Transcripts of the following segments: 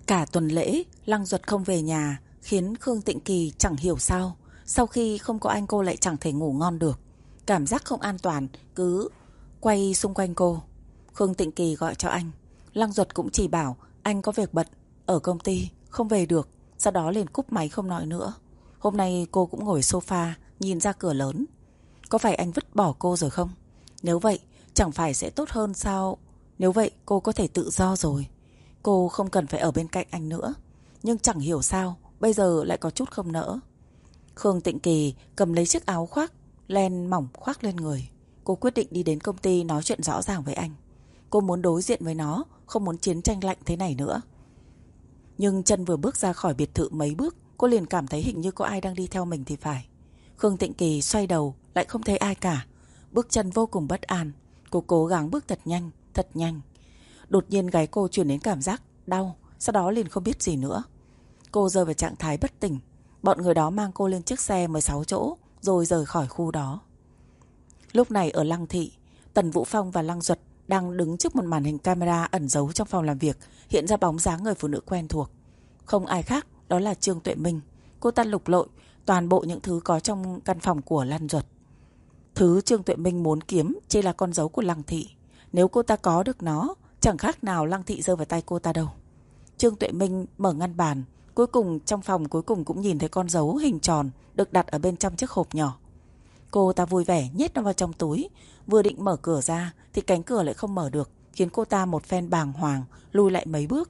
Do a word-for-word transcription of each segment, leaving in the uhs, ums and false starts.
Cả tuần lễ, Lăng Duật không về nhà, khiến Khương Tịnh Kỳ chẳng hiểu sao. Sau khi không có anh cô lại chẳng thể ngủ ngon được. Cảm giác không an toàn cứ quay xung quanh cô. Khương Tịnh Kỳ gọi cho anh. Lăng Duật cũng chỉ bảo anh có việc bận ở công ty, không về được. Sau đó liền cúp máy không nói nữa. Hôm nay cô cũng ngồi sofa, nhìn ra cửa lớn. Có phải anh vứt bỏ cô rồi không? Nếu vậy, chẳng phải sẽ tốt hơn sao? Nếu vậy, cô có thể tự do rồi. Cô không cần phải ở bên cạnh anh nữa. Nhưng chẳng hiểu sao bây giờ lại có chút không nỡ. Khương Tịnh Kỳ cầm lấy chiếc áo khoác len mỏng khoác lên người. Cô quyết định đi đến công ty nói chuyện rõ ràng với anh. Cô muốn đối diện với nó, không muốn chiến tranh lạnh thế này nữa. Nhưng chân vừa bước ra khỏi biệt thự mấy bước, cô liền cảm thấy hình như có ai đang đi theo mình thì phải. Khương Tịnh Kỳ xoay đầu lại không thấy ai cả. Bước chân vô cùng bất an. Cô cố gắng bước thật nhanh, thật nhanh. Đột nhiên gáy cô truyền đến cảm giác đau. Sau đó liền không biết gì nữa. Cô rơi vào trạng thái bất tỉnh. Bọn người đó mang cô lên chiếc xe mười sáu chỗ rồi rời khỏi khu đó. Lúc này ở Lăng Thị, Tần Vũ Phong và Lăng Duật đang đứng trước một màn hình camera ẩn giấu trong phòng làm việc, hiện ra bóng dáng người phụ nữ quen thuộc. Không ai khác, đó là Trương Tuệ Minh. Cô ta lục lọi toàn bộ những thứ có trong căn phòng của Lăng Duật. Thứ Trương Tuệ Minh muốn kiếm chỉ là con dấu của Lăng Thị. Nếu cô ta có được nó, chẳng khác nào Lăng Thị rơi vào tay cô ta đâu. Trương Tuệ Minh mở ngăn bàn. Cuối cùng trong phòng cuối cùng cũng nhìn thấy con dấu hình tròn được đặt ở bên trong chiếc hộp nhỏ. Cô ta vui vẻ nhét nó vào trong túi. Vừa định mở cửa ra thì cánh cửa lại không mở được, khiến cô ta một phen bàng hoàng lùi lại mấy bước.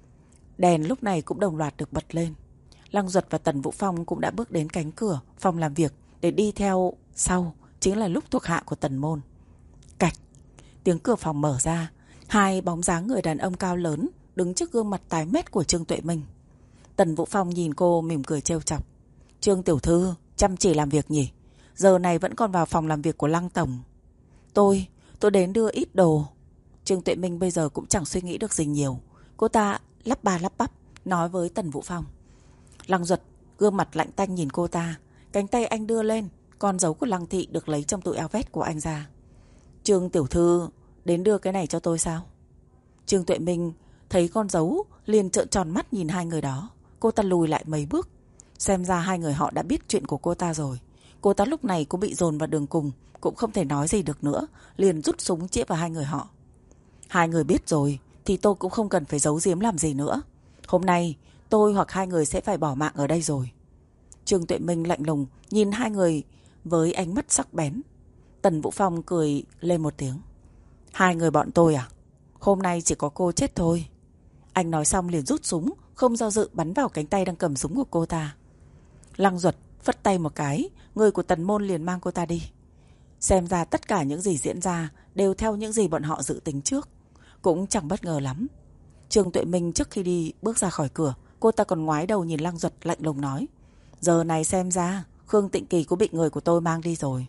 Đèn lúc này cũng đồng loạt được bật lên. Lăng Duật và Tần Vũ Phong cũng đã bước đến cánh cửa phòng làm việc để đi theo sau. Chính là lúc thuộc hạ của Tần Môn. Cạch, tiếng cửa phòng mở ra. Hai bóng dáng người đàn ông cao lớn đứng trước gương mặt tái mét của Trương Tuệ Minh. Tần Vũ Phong nhìn cô mỉm cười trêu chọc. Trương tiểu thư chăm chỉ làm việc nhỉ? Giờ này vẫn còn vào phòng làm việc của Lăng tổng. Tôi, tôi đến đưa ít đồ. Trương Tuệ Minh bây giờ cũng chẳng suy nghĩ được gì nhiều. Cô ta lắp ba lắp bắp nói với Tần Vũ Phong. Lăng Duật gương mặt lạnh tanh nhìn cô ta. Cánh tay anh đưa lên, con dấu của Lăng Thị được lấy trong túi áo vest của anh ra. Trương tiểu thư đến đưa cái này cho tôi sao? Trương Tuệ Minh thấy con dấu liền trợn tròn mắt nhìn hai người đó. Cô ta lùi lại mấy bước. Xem ra hai người họ đã biết chuyện của cô ta rồi. Cô ta lúc này cũng bị dồn vào đường cùng, cũng không thể nói gì được nữa, liền rút súng chĩa vào hai người họ. Hai người biết rồi thì tôi cũng không cần phải giấu giếm làm gì nữa. Hôm nay tôi hoặc hai người sẽ phải bỏ mạng ở đây rồi. Trương Tuệ Minh lạnh lùng nhìn hai người với ánh mắt sắc bén. Tần Vũ Phong cười lên một tiếng. Hai người bọn tôi à? Hôm nay chỉ có cô chết thôi. Anh nói xong liền rút súng, không do dự bắn vào cánh tay đang cầm súng của cô ta. Lăng Duật phất tay một cái, người của Tần Môn liền mang cô ta đi. Xem ra tất cả những gì diễn ra đều theo những gì bọn họ dự tính trước. Cũng chẳng bất ngờ lắm. Trương Tuệ Minh trước khi đi bước ra khỏi cửa, cô ta còn ngoái đầu nhìn Lăng Duật lạnh lùng nói. Giờ này xem ra Khương Tịnh Kỳ cũng bị người của tôi mang đi rồi.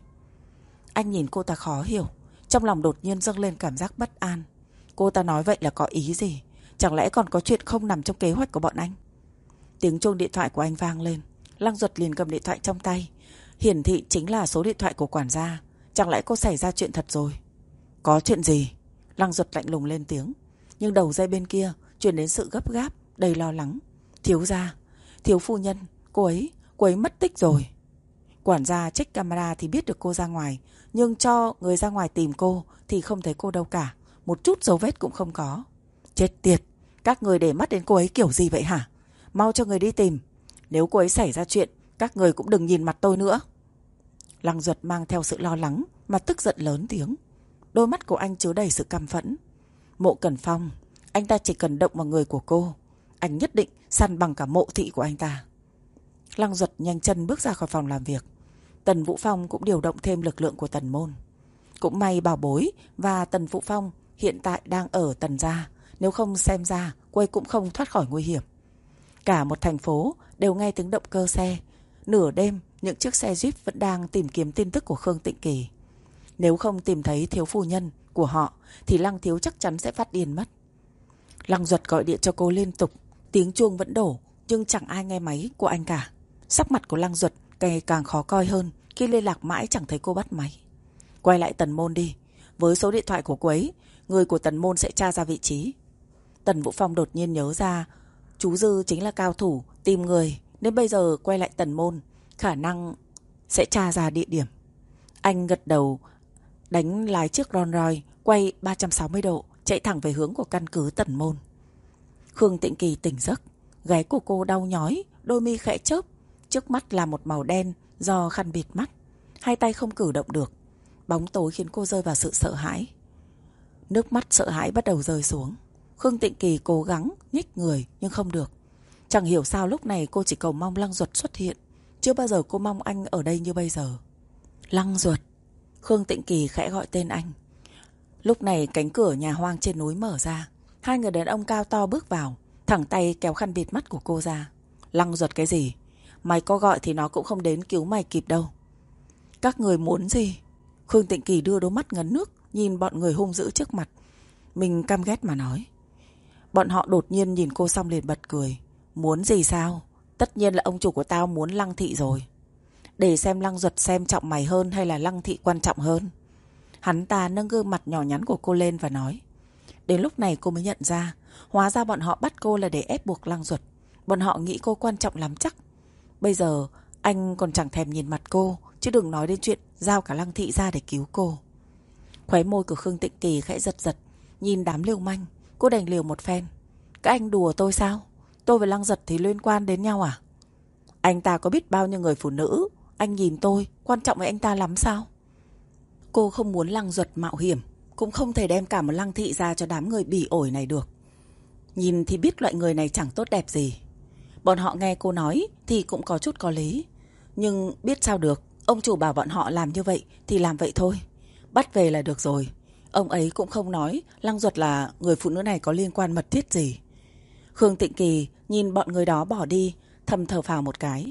Anh nhìn cô ta khó hiểu, trong lòng đột nhiên dâng lên cảm giác bất an. Cô ta nói vậy là có ý gì? Chẳng lẽ còn có chuyện không nằm trong kế hoạch của bọn anh? Tiếng chuông điện thoại của anh vang lên. Lăng Duật liền cầm điện thoại trong tay. Hiển thị chính là số điện thoại của quản gia. Chẳng lẽ cô xảy ra chuyện thật rồi? Có chuyện gì? Lăng Duật lạnh lùng lên tiếng. Nhưng đầu dây bên kia truyền đến sự gấp gáp, đầy lo lắng. Thiếu gia, thiếu phu nhân, cô ấy, cô ấy mất tích rồi. Quản gia check camera thì biết được cô ra ngoài, nhưng cho người ra ngoài tìm cô thì không thấy cô đâu cả. Một chút dấu vết cũng không có. Chết tiệt, các người để mắt đến cô ấy kiểu gì vậy hả? Mau cho người đi tìm. Nếu cô ấy xảy ra chuyện, các người cũng đừng nhìn mặt tôi nữa. Lăng Duật mang theo sự lo lắng mà tức giận lớn tiếng. Đôi mắt của anh chứa đầy sự căm phẫn. Mộ Cẩn Phong, anh ta chỉ cần động vào người của cô, anh nhất định săn bằng cả mộ thị của anh ta. Lăng Duật nhanh chân bước ra khỏi phòng làm việc. Tần Vũ Phong cũng điều động thêm lực lượng của Tần Môn. Cũng may Bảo Bối và Tần Vũ Phong hiện tại đang ở Tần gia, nếu không xem ra cô ấy cũng không thoát khỏi nguy hiểm. Cả một thành phố đều nghe tiếng động cơ xe. Nửa đêm những chiếc xe Jeep vẫn đang tìm kiếm tin tức của Khương Tịnh Kỳ. Nếu không tìm thấy thiếu phu nhân của họ thì Lăng thiếu chắc chắn sẽ phát điên mất. Lăng Duật gọi điện cho cô liên tục. Tiếng chuông vẫn đổ, nhưng chẳng ai nghe máy của anh cả. Sắc mặt của Lăng Duật ngày càng khó coi hơn khi liên lạc mãi chẳng thấy cô bắt máy. Quay lại Tần Môn đi. Với số điện thoại của cô ấy, người của Tần Môn sẽ tra ra vị trí. Tần Vũ Phong đột nhiên nhớ ra Chú Dư chính là cao thủ tìm người, nên bây giờ quay lại Tần Môn, khả năng sẽ tra ra địa điểm. Anh gật đầu, đánh lái chiếc Rolls Royce, quay ba trăm sáu mươi độ, chạy thẳng về hướng của căn cứ Tần Môn. Khương Tịnh Kỳ tỉnh giấc, gáy của cô đau nhói, đôi mi khẽ chớp, trước mắt là một màu đen do khăn bịt mắt, hai tay không cử động được. Bóng tối khiến cô rơi vào sự sợ hãi. Nước mắt sợ hãi bắt đầu rơi xuống. Khương Tịnh Kỳ cố gắng nhích người nhưng không được. Chẳng hiểu sao lúc này cô chỉ cầu mong Lăng Duật xuất hiện. Chưa bao giờ cô mong anh ở đây như bây giờ. Lăng Duật. Khương Tịnh Kỳ khẽ gọi tên anh. Lúc này cánh cửa nhà hoang trên núi mở ra. Hai người đàn ông cao to bước vào, thẳng tay kéo khăn bịt mắt của cô ra. Lăng Duật cái gì? Mày có gọi thì nó cũng không đến cứu mày kịp đâu. Các người muốn gì? Khương Tịnh Kỳ đưa đôi mắt ngấn nước, nhìn bọn người hung dữ trước mặt. Mình căm ghét mà nói. Bọn họ đột nhiên nhìn cô xong liền bật cười. Muốn gì sao? Tất nhiên là ông chủ của tao muốn Lăng Thị rồi. Để xem Lăng Duật xem trọng mày hơn hay là Lăng Thị quan trọng hơn. Hắn ta nâng gương mặt nhỏ nhắn của cô lên và nói. Đến lúc này cô mới nhận ra, hóa ra bọn họ bắt cô là để ép buộc Lăng Duật. Bọn họ nghĩ cô quan trọng lắm chắc. Bây giờ anh còn chẳng thèm nhìn mặt cô, chứ đừng nói đến chuyện giao cả Lăng Thị ra để cứu cô. Khóe môi của Khương Tịnh Kỳ khẽ giật giật, nhìn đám liều manh, cô đành liều một phen. Các anh đùa tôi sao? Tôi và Lăng Duật thì liên quan đến nhau à? Anh ta có biết bao nhiêu người phụ nữ, anh nhìn tôi quan trọng với anh ta lắm sao? Cô không muốn Lăng Duật mạo hiểm, cũng không thể đem cả một Lăng Thị ra cho đám người bỉ ổi này được. Nhìn thì biết loại người này chẳng tốt đẹp gì. Bọn họ nghe cô nói thì cũng có chút có lý. Nhưng biết sao được, ông chủ bảo bọn họ làm như vậy thì làm vậy thôi. Bắt về là được rồi. Ông ấy cũng không nói Lăng Duật là người phụ nữ này có liên quan mật thiết gì. Khương Tịnh Kỳ nhìn bọn người đó bỏ đi, thầm thở phào một cái.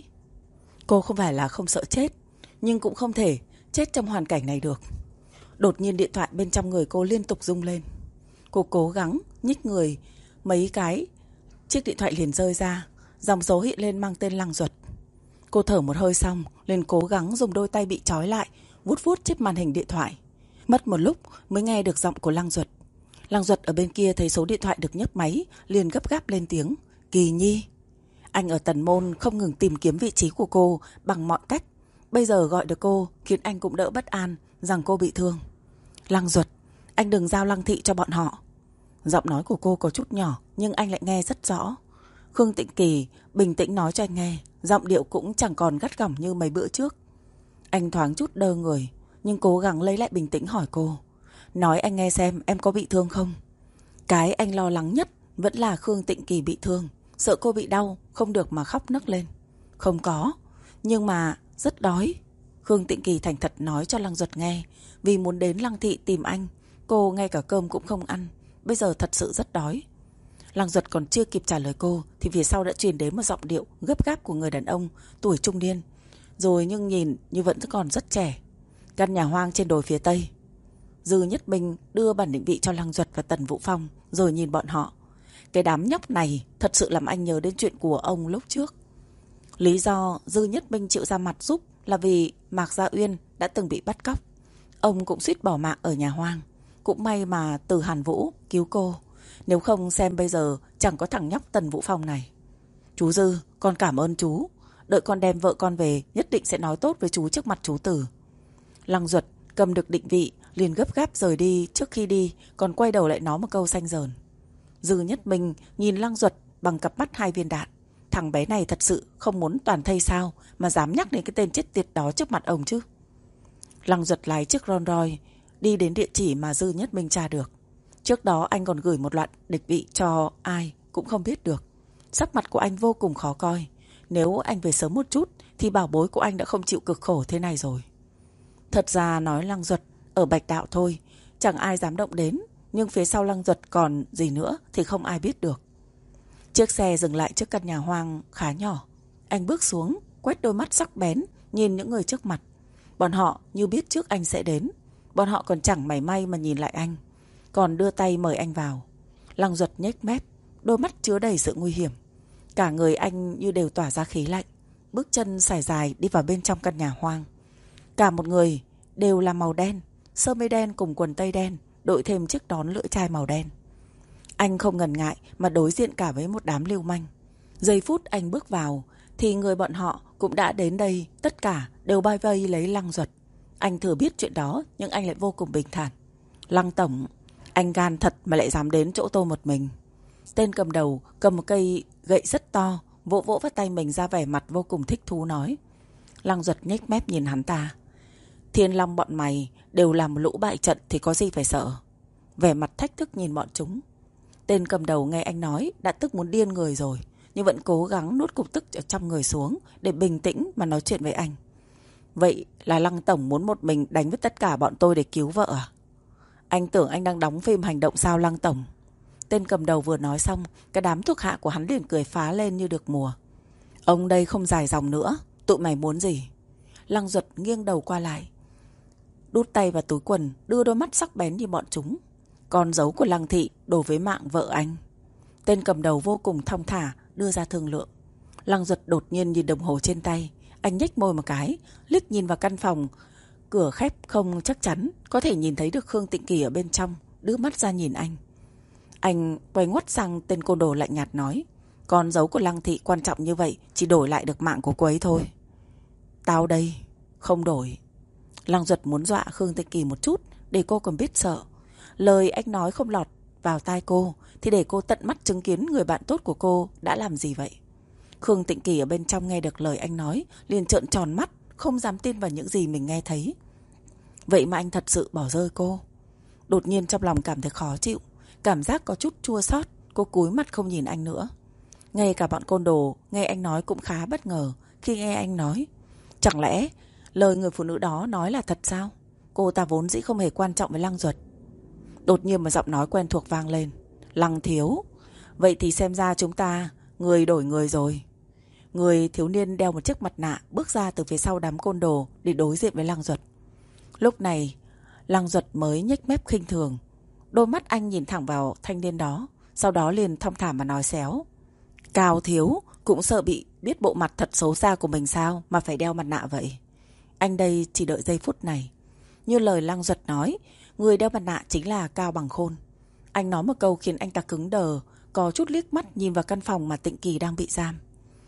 Cô không phải là không sợ chết, nhưng cũng không thể chết trong hoàn cảnh này được. Đột nhiên điện thoại bên trong người cô liên tục rung lên. Cô cố gắng nhích người mấy cái, chiếc điện thoại liền rơi ra. Dòng số hiện lên mang tên Lăng Duật. Cô thở một hơi xong, liền cố gắng dùng đôi tay bị trói lại, vuốt vuốt chiếc màn hình điện thoại. Mất một lúc mới nghe được giọng của Lăng Duật. Lăng Duật ở bên kia thấy số điện thoại được nhấc máy, liền gấp gáp lên tiếng. Kỳ Nhi. Anh ở Tần Môn không ngừng tìm kiếm vị trí của cô bằng mọi cách. Bây giờ gọi được cô khiến anh cũng đỡ bất an rằng cô bị thương. Lăng Duật, anh đừng giao Lăng Thị cho bọn họ. Giọng nói của cô có chút nhỏ, nhưng anh lại nghe rất rõ. Khương Tịnh Kỳ bình tĩnh nói cho anh nghe, giọng điệu cũng chẳng còn gắt gỏng như mấy bữa trước. Anh thoáng chút đơ người, nhưng cố gắng lấy lại bình tĩnh hỏi cô. Nói anh nghe xem em có bị thương không? Cái anh lo lắng nhất vẫn là Khương Tịnh Kỳ bị thương, sợ cô bị đau, không được mà khóc nấc lên. Không có, nhưng mà rất đói. Khương Tịnh Kỳ thành thật nói cho Lăng Duật nghe. Vì muốn đến Lăng Thị tìm anh, cô ngay cả cơm cũng không ăn. Bây giờ thật sự rất đói. Lăng Duật còn chưa kịp trả lời cô thì phía sau đã truyền đến một giọng điệu gấp gáp của người đàn ông tuổi trung niên, rồi nhưng nhìn như vẫn còn rất trẻ. Căn nhà hoang trên đồi phía tây. Dư Nhất Minh đưa bản định vị cho Lăng Duật và Tần Vũ Phong, rồi nhìn bọn họ. Cái đám nhóc này thật sự làm anh nhớ đến chuyện của ông lúc trước. Lý do Dư Nhất Minh chịu ra mặt giúp là vì Mạc Gia Uyên đã từng bị bắt cóc. Ông cũng suýt bỏ mạng ở nhà hoang. Cũng may mà Từ Hàn Vũ cứu cô. Nếu không xem bây giờ chẳng có thằng nhóc Tần Vũ Phong này. Chú Dư, con cảm ơn chú. Đợi con đem vợ con về, nhất định sẽ nói tốt với chú trước mặt chú Tử. Lăng Duật cầm được định vị, liền gấp gáp rời đi. Trước khi đi còn quay đầu lại nói một câu xanh dờn. Dư Nhất Minh nhìn Lăng Duật bằng cặp mắt hai viên đạn. Thằng bé này thật sự không muốn toàn thây sao mà dám nhắc đến cái tên chết tiệt đó trước mặt ông chứ. Lăng Duật lái chiếc Rolls Royce đi đến địa chỉ mà Dư Nhất Minh tra được. Trước đó anh còn gửi một loạt địch vị cho ai cũng không biết được. Sắc mặt của anh vô cùng khó coi. Nếu anh về sớm một chút thì bảo bối của anh đã không chịu cực khổ thế này rồi. Thật ra nói Lăng Duật ở Bạch Đạo thôi, chẳng ai dám động đến. Nhưng phía sau Lăng Duật còn gì nữa thì không ai biết được. Chiếc xe dừng lại trước căn nhà hoang khá nhỏ. Anh bước xuống, quét đôi mắt sắc bén, nhìn những người trước mặt. Bọn họ như biết trước anh sẽ đến. Bọn họ còn chẳng mảy may mà nhìn lại anh, còn đưa tay mời anh vào. Lăng Duật nhếch mép, đôi mắt chứa đầy sự nguy hiểm. Cả người anh như đều tỏa ra khí lạnh. Bước chân sải dài đi vào bên trong căn nhà hoang. Cả một người đều là màu đen, sơ mi đen cùng quần tây đen, đội thêm chiếc nón lưỡi chai màu đen. Anh không ngần ngại mà đối diện cả với một đám lưu manh. Giây phút anh bước vào thì người bọn họ cũng đã đến đây, tất cả đều bao vây lấy Lăng Duật. Anh thừa biết chuyện đó nhưng anh lại vô cùng bình thản. Lăng tổng, anh gan thật mà lại dám đến chỗ tôi một mình. Tên cầm đầu cầm một cây gậy rất to, vỗ vỗ vào tay mình ra vẻ mặt vô cùng thích thú nói. Lăng Duật nhếch mép nhìn hắn ta. Thiên Long bọn mày đều làm một lũ bại trận thì có gì phải sợ. Vẻ mặt thách thức nhìn bọn chúng. Tên cầm đầu nghe anh nói đã tức muốn điên người rồi, nhưng vẫn cố gắng nuốt cục tức ở trong người xuống để bình tĩnh mà nói chuyện với anh. Vậy là Lăng tổng muốn một mình đánh với tất cả bọn tôi để cứu vợ à? Anh tưởng anh đang đóng phim hành động sao Lăng tổng? Tên cầm đầu vừa nói xong, cái đám thuộc hạ của hắn liền cười phá lên như được mùa. Ông đây không dài dòng nữa, tụi mày muốn gì? Lăng Duật nghiêng đầu qua lại, đút tay vào túi quần, đưa đôi mắt sắc bén như bọn chúng. Con dấu của Lăng thị đổ với mạng vợ anh. Tên cầm đầu vô cùng thong thả đưa ra thương lượng. Lăng Duật đột nhiên nhìn đồng hồ trên tay. Anh nhếch môi một cái, liếc nhìn vào căn phòng. Cửa khép không chắc chắn, có thể nhìn thấy được Khương Tịnh Kỳ ở bên trong, đưa mắt ra nhìn anh. Anh quay ngoắt sang tên côn đồ lạnh nhạt nói. Con dấu của Lăng thị quan trọng như vậy, chỉ đổi lại được mạng của cô ấy thôi. Tao đây, không đổi. Lăng Duật muốn dọa Khương Tịnh Kỳ một chút để cô còn biết sợ. Lời anh nói không lọt vào tai cô thì để cô tận mắt chứng kiến người bạn tốt của cô đã làm gì vậy. Khương Tịnh Kỳ ở bên trong nghe được lời anh nói liền trợn tròn mắt, không dám tin vào những gì mình nghe thấy. Vậy mà anh thật sự bỏ rơi cô. Đột nhiên trong lòng cảm thấy khó chịu, cảm giác có chút chua xót. Cô cúi mặt không nhìn anh nữa. Ngay cả bọn côn đồ nghe anh nói cũng khá bất ngờ khi nghe anh nói. Chẳng lẽ lời người phụ nữ đó nói là thật sao? Cô ta vốn dĩ không hề quan trọng với Lăng Duật. Đột nhiên một giọng nói quen thuộc vang lên. Lăng thiếu. Vậy thì xem ra chúng ta người đổi người rồi. Người thiếu niên đeo một chiếc mặt nạ bước ra từ phía sau đám côn đồ để đối diện với Lăng Duật. Lúc này Lăng Duật mới nhếch mép khinh thường. Đôi mắt anh nhìn thẳng vào thanh niên đó, sau đó liền thong thả mà nói xéo. Cao thiếu cũng sợ bị biết bộ mặt thật xấu xa của mình sao mà phải đeo mặt nạ vậy. Anh đây chỉ đợi giây phút này. Như lời Lăng Duật nói, người đeo mặt nạ chính là Cao Bằng Khôn. Anh nói một câu khiến anh ta cứng đờ, có chút liếc mắt nhìn vào căn phòng mà Tịnh Kỳ đang bị giam.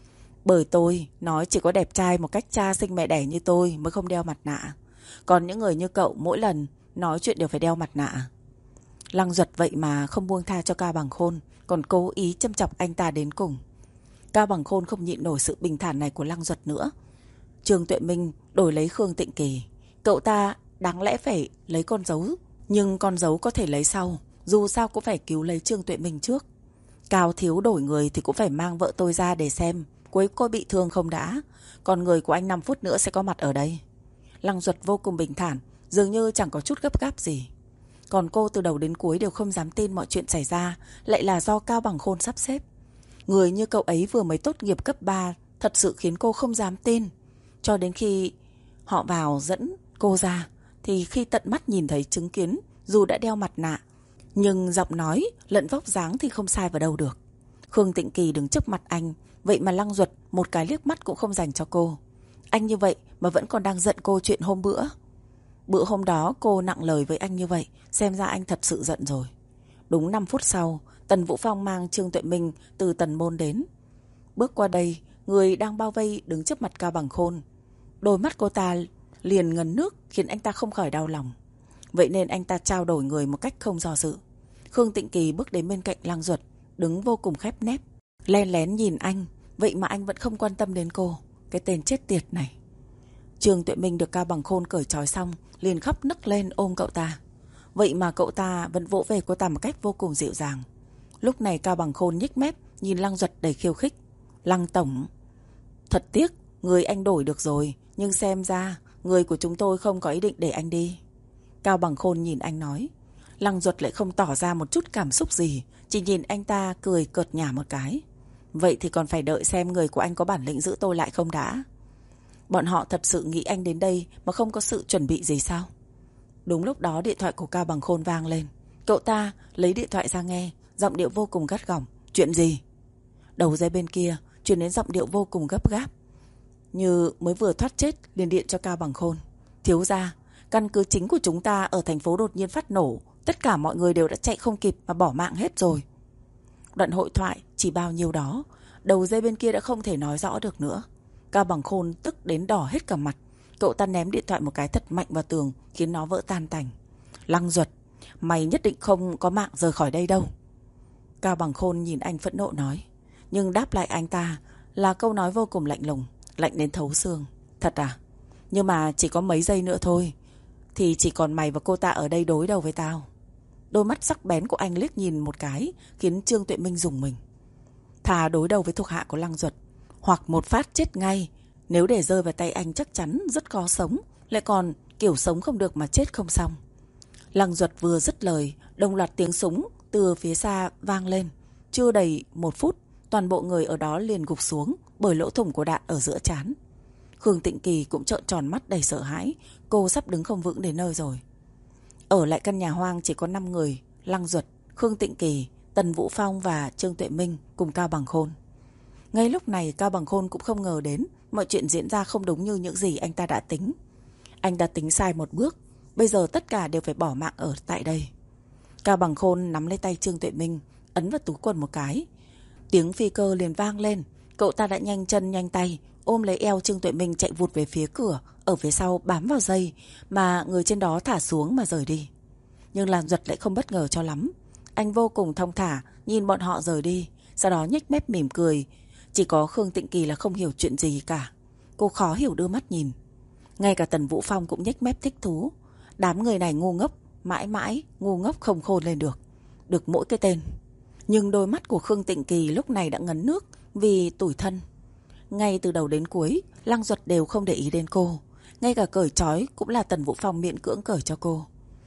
Bởi tôi nói chỉ có đẹp trai một cách cha sinh mẹ đẻ như tôi mới không đeo mặt nạ. Còn những người như cậu mỗi lần nói chuyện đều phải đeo mặt nạ. Lăng Duật vậy mà không buông tha cho Cao Bằng Khôn, còn cố ý châm chọc anh ta đến cùng. Cao Bằng Khôn không nhịn nổi sự bình thản này của Lăng Duật nữa. Trương Tuệ Minh đổi lấy Khương Tịnh Kỳ. Cậu ta đáng lẽ phải lấy con dấu, nhưng con dấu có thể lấy sau. Dù sao cũng phải cứu lấy Trương Tuệ Minh trước. Cao thiếu đổi người thì cũng phải mang vợ tôi ra để xem cuối cô bị thương không đã. Còn người của anh năm phút nữa sẽ có mặt ở đây. Lăng Duật vô cùng bình thản, dường như chẳng có chút gấp gáp gì. Còn cô từ đầu đến cuối đều không dám tin mọi chuyện xảy ra lại là do Cao Bằng Khôn sắp xếp. Người như cậu ấy vừa mới tốt nghiệp cấp ba thật sự khiến cô không dám tin. Cho đến khi họ vào dẫn cô ra thì khi tận mắt nhìn thấy chứng kiến, dù đã đeo mặt nạ nhưng giọng nói lẫn vóc dáng thì không sai vào đâu được. Khương Tịnh Kỳ đứng trước mặt anh, vậy mà Lăng Duật một cái liếc mắt cũng không dành cho cô. Anh như vậy mà vẫn còn đang giận cô chuyện hôm bữa. Bữa hôm đó cô nặng lời với anh như vậy, xem ra anh thật sự giận rồi. Đúng năm phút sau, Tần Vũ Phong mang Trương Tuệ Minh từ Tần Môn đến. Bước qua đây, người đang bao vây đứng trước mặt Cao Bằng Khôn. Đôi mắt cô ta liền ngấn nước khiến anh ta không khỏi đau lòng. Vậy nên anh ta trao đổi người một cách không do dự. Khương Tịnh Kỳ bước đến bên cạnh Lăng Duật, đứng vô cùng khép nép, len lén nhìn anh. Vậy mà anh vẫn không quan tâm đến cô. Cái tên chết tiệt này. Trương Tuệ Minh được Cao Bằng Khôn cởi trói xong liền khóc nức lên ôm cậu ta. Vậy mà cậu ta vẫn vỗ về cô ta một cách vô cùng dịu dàng. Lúc này Cao Bằng Khôn nhếch mép nhìn Lăng Duật đầy khiêu khích. Lăng tổng, thật tiếc người anh đổi được rồi, nhưng xem ra người của chúng tôi không có ý định để anh đi. Cao Bằng Khôn nhìn anh nói. Lăng Duật lại không tỏ ra một chút cảm xúc gì, chỉ nhìn anh ta cười cợt nhả một cái. Vậy thì còn phải đợi xem người của anh có bản lĩnh giữ tôi lại không đã. Bọn họ thật sự nghĩ anh đến đây mà không có sự chuẩn bị gì sao? Đúng lúc đó điện thoại của Cao Bằng Khôn vang lên. Cậu ta lấy điện thoại ra nghe, giọng điệu vô cùng gắt gỏng. Chuyện gì? Đầu dây bên kia truyền đến giọng điệu vô cùng gấp gáp, như mới vừa thoát chết, liền điện cho Cao Bằng Khôn. Thiếu gia, căn cứ chính của chúng ta ở thành phố đột nhiên phát nổ, tất cả mọi người đều đã chạy không kịp mà bỏ mạng hết rồi. Đoạn hội thoại chỉ bao nhiêu đó, Đầu dây bên kia đã không thể nói rõ được nữa. Cao Bằng Khôn tức đến đỏ hết cả mặt. Cậu ta ném điện thoại một cái thật mạnh vào tường, khiến nó vỡ tan tành. Lăng Duật, mày nhất định không có mạng rời khỏi đây đâu. Cao Bằng Khôn nhìn anh phẫn nộ nói. Nhưng đáp lại anh ta là câu nói vô cùng lạnh lùng, lạnh đến thấu xương. Thật à? Nhưng mà chỉ có mấy giây nữa thôi thì chỉ còn mày và cô ta ở đây đối đầu với tao. Đôi mắt sắc bén của anh liếc nhìn một cái, khiến Trương Tuệ Minh rùng mình. Thà đối đầu với thuộc hạ của Lăng Duật, hoặc một phát chết ngay. Nếu để rơi vào tay anh chắc chắn rất khó sống, lại còn kiểu sống không được mà chết không xong. Lăng Duật vừa dứt lời, đồng loạt tiếng súng từ phía xa vang lên. Chưa đầy một phút, toàn bộ người ở đó liền gục xuống bởi lỗ thủng của đạn ở giữa trán. Khương Tịnh Kỳ cũng trợn tròn mắt đầy sợ hãi. Cô sắp đứng không vững đến nơi rồi. Ở lại căn nhà hoang chỉ có năm người: Lăng Duật, Khương Tịnh Kỳ, Tần Vũ Phong và Trương Tuệ Minh cùng Cao Bằng Khôn. Ngay lúc này Cao Bằng Khôn cũng không ngờ đến mọi chuyện diễn ra không đúng như những gì anh ta đã tính. Anh đã tính sai một bước. Bây giờ tất cả đều phải bỏ mạng ở tại đây. Cao Bằng Khôn nắm lấy tay Trương Tuệ Minh, ấn vào túi quần một cái. Tiếng phi cơ liền vang lên. Cậu ta đã nhanh chân nhanh tay ôm lấy eo Trương Tuệ Minh chạy vụt về phía cửa, ở phía sau bám vào dây mà người trên đó thả xuống mà rời đi. Nhưng Lăng Duật lại không bất ngờ cho lắm. Anh vô cùng thong thả nhìn bọn họ rời đi, sau đó nhếch mép mỉm cười. Chỉ có Khương Tịnh Kỳ là không hiểu chuyện gì cả. Cô khó hiểu đưa mắt nhìn. Ngay cả Tần Vũ Phong cũng nhếch mép thích thú. Đám người này ngu ngốc, mãi mãi ngu ngốc không khôn lên được. Được mỗi cái tên. Nhưng đôi mắt của Khương Tịnh Kỳ lúc này đã ngấn nước vì tủi thân. Ngay từ đầu đến cuối, Lăng Duật đều không để ý đến cô. Ngay cả cởi trói cũng là Tần Vũ Phong miễn cưỡng cởi cho cô.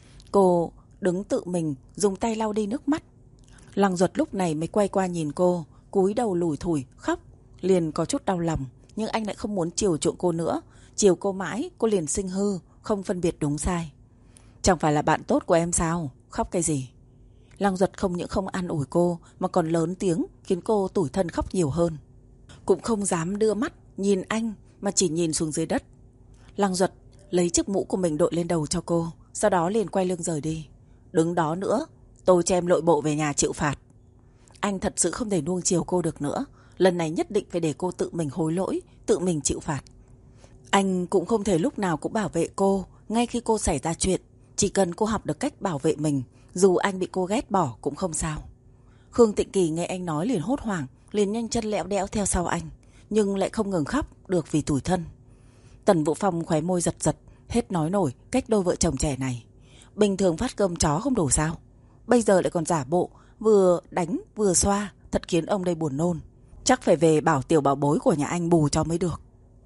Cô đứng tự mình dùng tay lau đi nước mắt. Lăng Duật lúc này mới quay qua nhìn cô, cúi đầu lủi thủi khóc. Liền có chút đau lòng, nhưng anh lại không muốn chiều chuộng cô nữa. Chiều cô mãi, cô liền sinh hư, không phân biệt đúng sai. Chẳng phải là bạn tốt của em sao? Khóc cái gì? Lăng Duật không những không an ủi cô mà còn lớn tiếng, khiến cô tủi thân khóc nhiều hơn. Cũng không dám đưa mắt nhìn anh mà chỉ nhìn xuống dưới đất. Lăng Duật lấy chiếc mũ của mình đội lên đầu cho cô, sau đó liền quay lưng rời đi. Đứng đó nữa, tôi cho em lội bộ về nhà chịu phạt. Anh thật sự không thể nuông chiều cô được nữa. Lần này nhất định phải để cô tự mình hối lỗi, tự mình chịu phạt. Anh cũng không thể lúc nào cũng bảo vệ cô. Ngay khi cô xảy ra chuyện, chỉ cần cô học được cách bảo vệ mình, dù anh bị cô ghét bỏ cũng không sao. Khương Tịnh Kỳ nghe anh nói liền hốt hoảng, liền nhanh chân lẹo đẽo theo sau anh, nhưng lại không ngừng khóc được vì tủi thân. Tần Vũ Phong khóe môi giật giật, hết nói nổi cách đôi vợ chồng trẻ này. Bình thường phát cơm chó không đủ sao, bây giờ lại còn giả bộ vừa đánh vừa xoa, thật khiến ông đây buồn nôn. Chắc phải về bảo tiểu bảo bối của nhà anh bù cho mới được.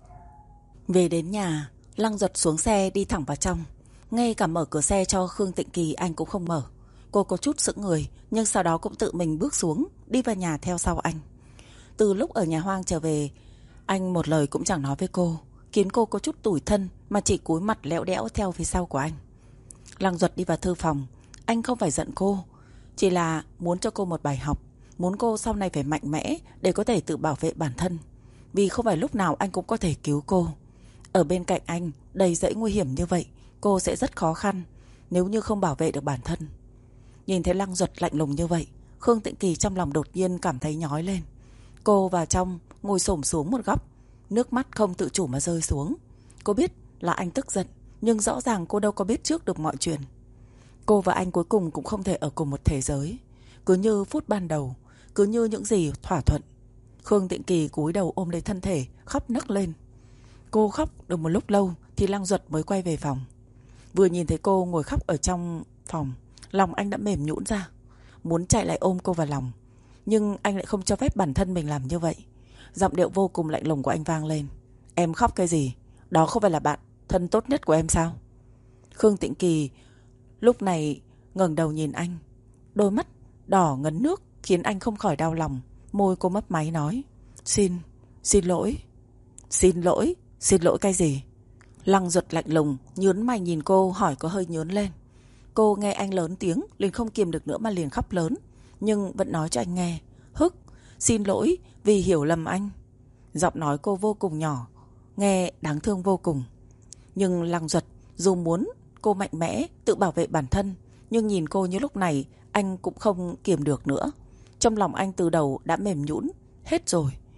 Về đến nhà, Lăng Duật xuống xe đi thẳng vào trong. Ngay cả mở cửa xe cho Khương Tịnh Kỳ anh cũng không mở. Cô có chút sững người, nhưng sau đó cũng tự mình bước xuống, đi vào nhà theo sau anh. Từ lúc ở nhà hoang trở về, anh một lời cũng chẳng nói với cô, khiến cô có chút tủi thân mà chỉ cúi mặt lẽo đẽo theo phía sau của anh. Lăng Duật đi vào thư phòng. Anh không phải giận cô, chỉ là muốn cho cô một bài học, muốn cô sau này phải mạnh mẽ để có thể tự bảo vệ bản thân. Vì không phải lúc nào anh cũng có thể cứu cô. Ở bên cạnh anh đầy dẫy nguy hiểm như vậy, cô sẽ rất khó khăn nếu như không bảo vệ được bản thân. Nhìn thấy Lăng Duật lạnh lùng như vậy, Khương Tịnh Kỳ trong lòng đột nhiên cảm thấy nhói lên. Cô vào trong ngồi xổm xuống một góc, nước mắt không tự chủ mà rơi xuống. Cô biết là anh tức giận, nhưng rõ ràng cô đâu có biết trước được mọi chuyện. Cô và anh cuối cùng cũng không thể ở cùng một thế giới. Cứ như phút ban đầu, cứ như những gì thỏa thuận. Khương Tịnh Kỳ cúi đầu ôm lấy thân thể, khóc nấc lên. Cô khóc được một lúc lâu thì Lăng Duật mới quay về phòng. Vừa nhìn thấy cô ngồi khóc ở trong phòng, lòng anh đã mềm nhũn ra, muốn chạy lại ôm cô vào lòng. Nhưng anh lại không cho phép bản thân mình làm như vậy. Giọng điệu vô cùng lạnh lùng của anh vang lên. Em khóc cái gì? Đó không phải là bạn thân tốt nhất của em sao? Khương Tịnh Kỳ lúc này ngẩng đầu nhìn anh, đôi mắt đỏ ngấn nước khiến anh không khỏi đau lòng. Môi cô mấp máy nói, Xin, xin lỗi. Xin lỗi? Xin lỗi cái gì? Lăng Duật lạnh lùng nhướng mày nhìn cô, hỏi có hơi nhướng lên. Cô nghe anh lớn tiếng liền không kiềm được nữa mà liền khóc lớn, nhưng vẫn nói cho anh nghe. Hức, xin lỗi vì hiểu lầm anh. Giọng nói cô vô cùng nhỏ, nghe đáng thương vô cùng. Nhưng Lăng Duật dù muốn cô mạnh mẽ tự bảo vệ bản thân, nhưng nhìn cô như lúc này anh cũng không kiềm được nữa. Trong lòng anh từ đầu đã mềm nhũn hết rồi.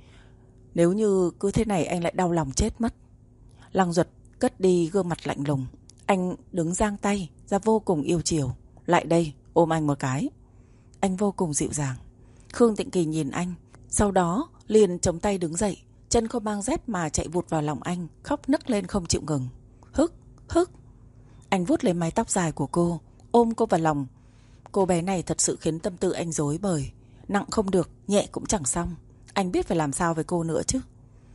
Nếu như cứ thế này anh lại đau lòng chết mất. Lăng Duật cất đi gương mặt lạnh lùng. Anh đứng giang tay ra vô cùng yêu chiều. Lại đây, ôm anh một cái. Anh vô cùng dịu dàng. Khương Tịnh Kỳ nhìn anh, sau đó liền chống tay đứng dậy, chân không mang dép mà chạy vụt vào lòng anh, khóc nấc lên không chịu ngừng. Hức, hức. Anh vuốt lấy mái tóc dài của cô, ôm cô vào lòng. Cô bé này thật sự khiến tâm tư anh rối bời. Nặng không được, nhẹ cũng chẳng xong. Anh biết phải làm sao với cô nữa chứ.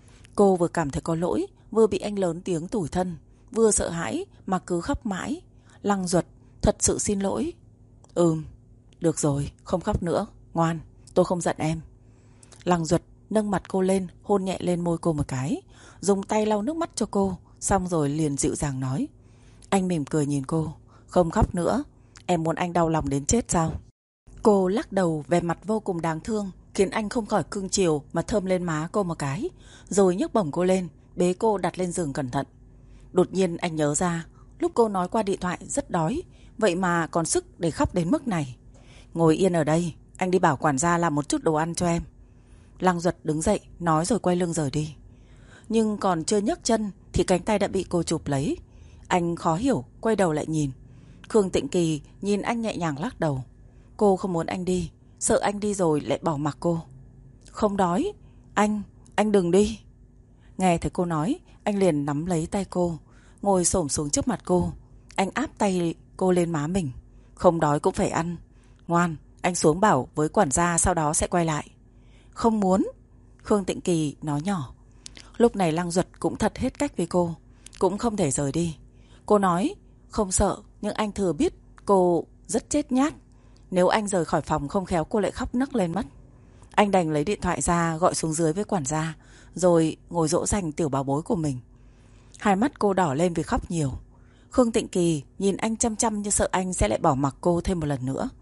Cô vừa cảm thấy có lỗi, vừa bị anh lớn tiếng tủi thân, vừa sợ hãi mà cứ khóc mãi. Lăng Duật, thật sự xin lỗi. Ừm, được rồi, không khóc nữa. Ngoan, tôi không giận em. Lăng Duật nâng mặt cô lên, hôn nhẹ lên môi cô một cái, dùng tay lau nước mắt cho cô, xong rồi liền dịu dàng nói. Anh mỉm cười nhìn cô. Không khóc nữa. Em muốn anh đau lòng đến chết sao? Cô lắc đầu, vẻ mặt vô cùng đáng thương, khiến anh không khỏi cưng chiều mà thơm lên má cô một cái, rồi nhấc bổng cô lên, bế cô đặt lên giường cẩn thận. Đột nhiên anh nhớ ra, lúc cô nói qua điện thoại rất đói, vậy mà còn sức để khóc đến mức này. Ngồi yên ở đây, anh đi bảo quản gia làm một chút đồ ăn cho em. Lăng Duật đứng dậy, nói rồi quay lưng rời đi. Nhưng còn chưa nhấc chân thì cánh tay đã bị cô chụp lấy. Anh khó hiểu, quay đầu lại nhìn. Khương Tịnh Kỳ nhìn anh nhẹ nhàng lắc đầu. Cô không muốn anh đi, sợ anh đi rồi lại bỏ mặc cô. Không đói. Anh, anh đừng đi. Nghe thấy cô nói, anh liền nắm lấy tay cô, ngồi xổm xuống trước mặt cô. Anh áp tay cô lên má mình. Không đói cũng phải ăn. Ngoan, anh xuống bảo với quản gia, sau đó sẽ quay lại. Không muốn. Khương Tịnh Kỳ nói nhỏ. Lúc này Lăng Duật cũng thật hết cách với cô, cũng không thể rời đi. Cô nói không sợ, nhưng anh thừa biết cô rất chết nhát. Nếu anh rời khỏi phòng không khéo cô lại khóc nấc lên mất. Anh đành lấy điện thoại ra gọi xuống dưới với quản gia, rồi ngồi dỗ dành tiểu bảo bối của mình. Hai mắt cô đỏ lên vì khóc nhiều. Khương Tịnh Kỳ nhìn anh chăm chăm như sợ anh sẽ lại bỏ mặc cô thêm một lần nữa.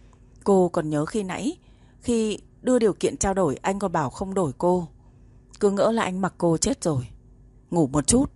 Cô còn nhớ khi nãy, khi đưa điều kiện trao đổi, anh còn bảo không đổi cô. Cứ ngỡ là anh mặc cô chết rồi. Ngủ một chút.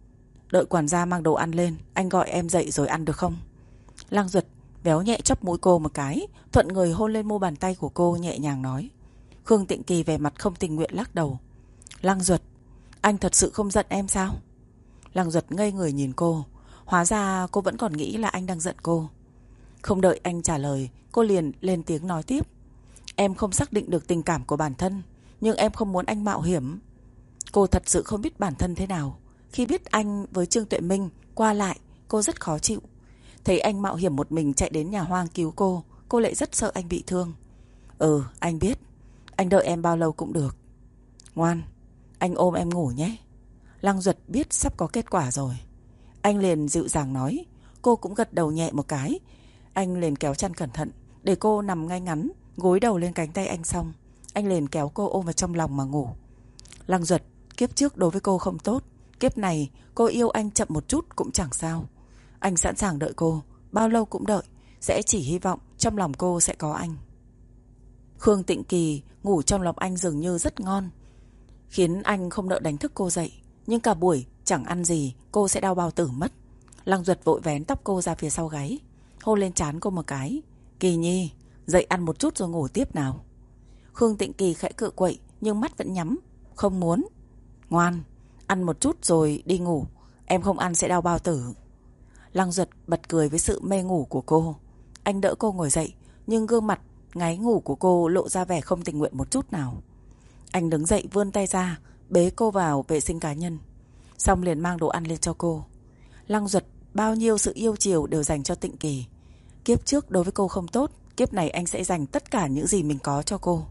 Đợi quản gia mang đồ ăn lên, anh gọi em dậy rồi ăn được không? Lăng Duật véo nhẹ chóp mũi cô một cái, thuận người hôn lên mu bàn tay của cô, nhẹ nhàng nói. Khương Tịnh Kỳ vẻ mặt không tình nguyện lắc đầu. Lăng Duật, anh thật sự không giận em sao? Lăng Duật ngây người nhìn cô. Hóa ra cô vẫn còn nghĩ là anh đang giận cô. Không đợi anh trả lời, cô liền lên tiếng nói tiếp. Em không xác định được tình cảm của bản thân, nhưng em không muốn anh mạo hiểm. Cô thật sự không biết bản thân thế nào. Khi biết anh với Trương Tuệ Minh qua lại, cô rất khó chịu. Thấy anh mạo hiểm một mình chạy đến nhà hoang cứu cô, cô lại rất sợ anh bị thương. Ừ, anh biết. Anh đợi em bao lâu cũng được. Ngoan, anh ôm em ngủ nhé. Lăng Duật biết sắp có kết quả rồi. Anh liền dịu dàng nói. Cô cũng gật đầu nhẹ một cái. Anh liền kéo chăn cẩn thận, để cô nằm ngay ngắn, gối đầu lên cánh tay anh xong. Anh liền kéo cô ôm vào trong lòng mà ngủ. Lăng Duật, kiếp trước đối với cô không tốt, kiếp này cô yêu anh chậm một chút cũng chẳng sao. Anh sẵn sàng đợi cô, bao lâu cũng đợi, sẽ chỉ hy vọng trong lòng cô sẽ có anh. Khương Tịnh Kỳ ngủ trong lòng anh dường như rất ngon, khiến anh không nỡ đánh thức cô dậy. Nhưng cả buổi chẳng ăn gì, cô sẽ đau bao tử mất. Lăng Duật vội vén tóc cô ra phía sau gáy, hôn lên trán cô một cái. Kỳ Nhi, dậy ăn một chút rồi ngủ tiếp nào. Khương Tịnh Kỳ khẽ cựa quậy, nhưng mắt vẫn nhắm. Không muốn. Ngoan, ăn một chút rồi đi ngủ. Em không ăn sẽ đau bao tử. Lăng Duật bật cười với sự mê ngủ của cô. Anh đỡ cô ngồi dậy, nhưng gương mặt ngáy ngủ của cô lộ ra vẻ không tình nguyện một chút nào. Anh đứng dậy vươn tay ra, bế cô vào vệ sinh cá nhân, xong liền mang đồ ăn lên cho cô. Lăng Duật bao nhiêu sự yêu chiều đều dành cho Tịnh Kỳ. Kiếp trước đối với cô không tốt, kiếp này anh sẽ dành tất cả những gì mình có cho cô.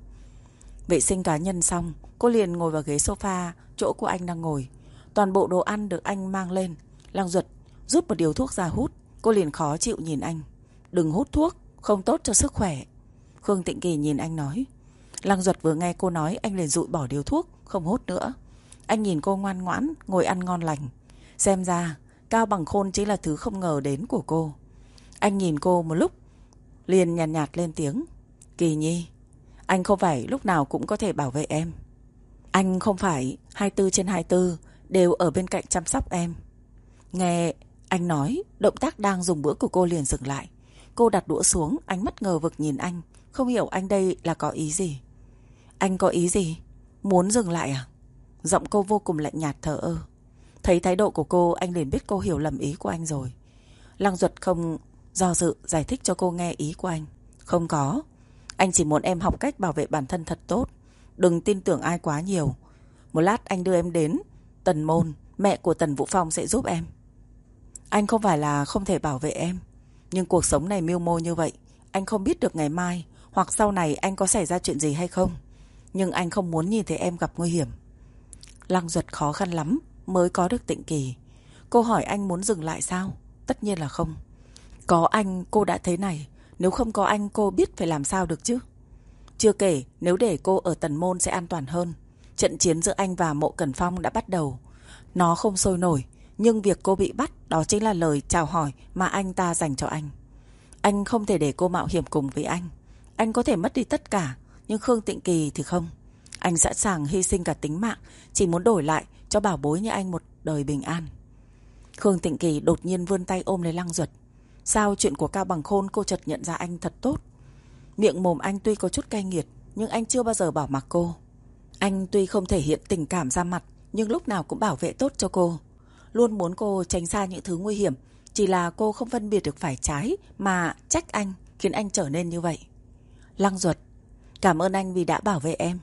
Vệ sinh cá nhân xong, cô liền ngồi vào ghế sofa chỗ của anh đang ngồi. Toàn bộ đồ ăn được anh mang lên. Lăng Duật rút một điếu thuốc ra hút. Cô liền khó chịu nhìn anh. Đừng hút thuốc, không tốt cho sức khỏe. Khương Tịnh Kỳ nhìn anh nói. Lăng Duật vừa nghe cô nói, anh liền dụi bỏ điếu thuốc, không hút nữa. Anh nhìn cô ngoan ngoãn ngồi ăn ngon lành. Xem ra Cao Bằng Khôn chính là thứ không ngờ đến của cô. Anh nhìn cô một lúc, liền nhàn nhạt, nhạt lên tiếng. Kỳ Nhi, anh không phải lúc nào cũng có thể bảo vệ em. Anh không phải hai mươi bốn trên hai mươi bốn đều ở bên cạnh chăm sóc em. Nghe anh nói, động tác đang dùng bữa của cô liền dừng lại. Cô đặt đũa xuống, ánh mắt ngờ vực nhìn anh, không hiểu anh đây là có ý gì. Anh có ý gì? Muốn dừng lại à? Giọng cô vô cùng lạnh nhạt thờ ơ. Thấy thái độ của cô, anh liền biết cô hiểu lầm ý của anh rồi. Lăng Duật không do dự giải thích cho cô nghe ý của anh. Không có, anh chỉ muốn em học cách bảo vệ bản thân thật tốt. Đừng tin tưởng ai quá nhiều. Một lát anh đưa em đến Tần Môn, mẹ của Tần Vũ Phong sẽ giúp em. Anh không phải là không thể bảo vệ em, nhưng cuộc sống này mưu mô như vậy, anh không biết được ngày mai hoặc sau này anh có xảy ra chuyện gì hay không. Nhưng anh không muốn nhìn thấy em gặp nguy hiểm. Lăng Duật khó khăn lắm mới có được Tịnh Kỳ. Cô hỏi anh muốn dừng lại sao? Tất nhiên là không. Có anh cô đã thế này, nếu không có anh cô biết phải làm sao được chứ. Chưa kể nếu để cô ở Tần Môn sẽ an toàn hơn. Trận chiến giữa anh và Mộ Cẩn Phong đã bắt đầu. Nó không sôi nổi, nhưng việc cô bị bắt đó chính là lời chào hỏi mà anh ta dành cho anh. Anh không thể để cô mạo hiểm cùng với anh. Anh có thể mất đi tất cả, nhưng Khương Tịnh Kỳ thì không. Anh sẵn sàng hy sinh cả tính mạng, chỉ muốn đổi lại cho bảo bối như anh một đời bình an. Khương Tịnh Kỳ đột nhiên vươn tay ôm lấy Lăng Duật. Sao chuyện của Cao Bằng Khôn cô chợt nhận ra anh thật tốt. Miệng mồm anh tuy có chút cay nghiệt, nhưng anh chưa bao giờ bỏ mặc cô. Anh tuy không thể hiện tình cảm ra mặt, nhưng lúc nào cũng bảo vệ tốt cho cô. Luôn muốn cô tránh xa những thứ nguy hiểm. Chỉ là cô không phân biệt được phải trái mà trách anh, khiến anh trở nên như vậy. Lăng Duật, cảm ơn anh vì đã bảo vệ em.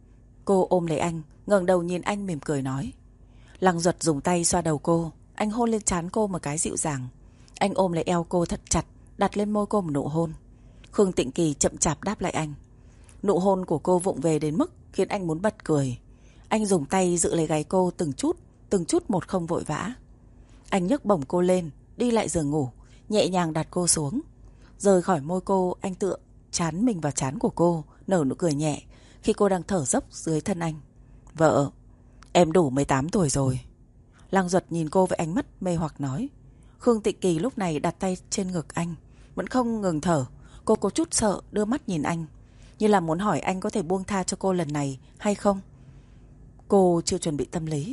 Cô ôm lấy anh, ngẩng đầu nhìn anh mỉm cười nói. Lăng Duật dùng tay xoa đầu cô. Anh hôn lên trán cô một cái dịu dàng. Anh ôm lấy eo cô thật chặt, đặt lên môi cô một nụ hôn. Khương Tịnh Kỳ chậm chạp đáp lại anh. Nụ hôn của cô vụng về đến mức khiến anh muốn bật cười. Anh dùng tay giữ lấy gáy cô từng chút, từng chút một không vội vã. Anh nhấc bổng cô lên, đi lại giường ngủ, nhẹ nhàng đặt cô xuống. Rời khỏi môi cô, anh tựa chán mình vào chán của cô, nở nụ cười nhẹ khi cô đang thở dốc dưới thân anh. Vợ, em đủ mười tám tuổi rồi. Lăng Duật nhìn cô với ánh mắt mê hoặc nói. Khương Tịnh Kỳ lúc này đặt tay trên ngực anh, vẫn không ngừng thở. Cô có chút sợ đưa mắt nhìn anh, như là muốn hỏi anh có thể buông tha cho cô lần này hay không. Cô chưa chuẩn bị tâm lý.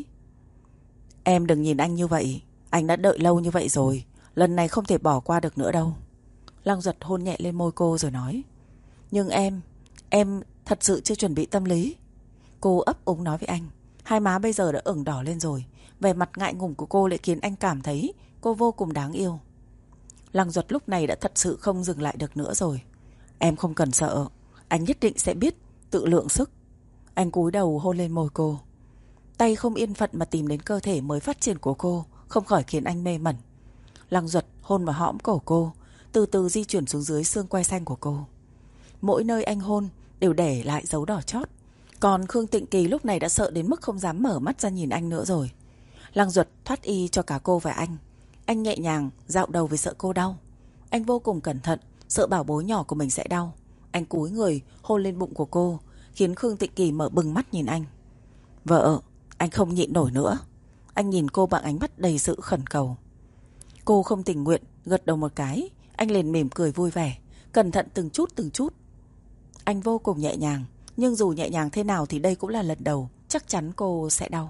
Em đừng nhìn anh như vậy, anh đã đợi lâu như vậy rồi, lần này không thể bỏ qua được nữa đâu. Lăng Duật hôn nhẹ lên môi cô rồi nói. Nhưng em, em thật sự chưa chuẩn bị tâm lý. Cô ấp úng nói với anh. Hai má bây giờ đã ửng đỏ lên rồi. Vẻ mặt ngại ngùng của cô lại khiến anh cảm thấy cô vô cùng đáng yêu. Lăng Duật lúc này đã thật sự không dừng lại được nữa rồi. Em không cần sợ, anh nhất định sẽ biết tự lượng sức. Anh cúi đầu hôn lên môi cô. Tay không yên phận mà tìm đến cơ thể mới phát triển của cô, không khỏi khiến anh mê mẩn. Lăng Duật hôn vào hõm cổ cô, từ từ di chuyển xuống dưới xương quai xanh của cô. Mỗi nơi anh hôn đều để lại dấu đỏ chót. Còn Khương Tịnh Kỳ lúc này đã sợ đến mức không dám mở mắt ra nhìn anh nữa rồi. Lăng Duật thoát y cho cả cô và anh. Anh nhẹ nhàng dạo đầu vì sợ cô đau. Anh vô cùng cẩn thận, sợ bảo bối nhỏ của mình sẽ đau. Anh cúi người hôn lên bụng của cô, khiến Khương Tịnh Kỳ mở bừng mắt nhìn anh. Vợ, anh không nhịn nổi nữa. Anh nhìn cô bằng ánh mắt đầy sự khẩn cầu. Cô không tình nguyện gật đầu một cái. Anh liền mỉm cười vui vẻ, cẩn thận từng chút từng chút. Anh vô cùng nhẹ nhàng, nhưng dù nhẹ nhàng thế nào thì đây cũng là lần đầu, chắc chắn cô sẽ đau.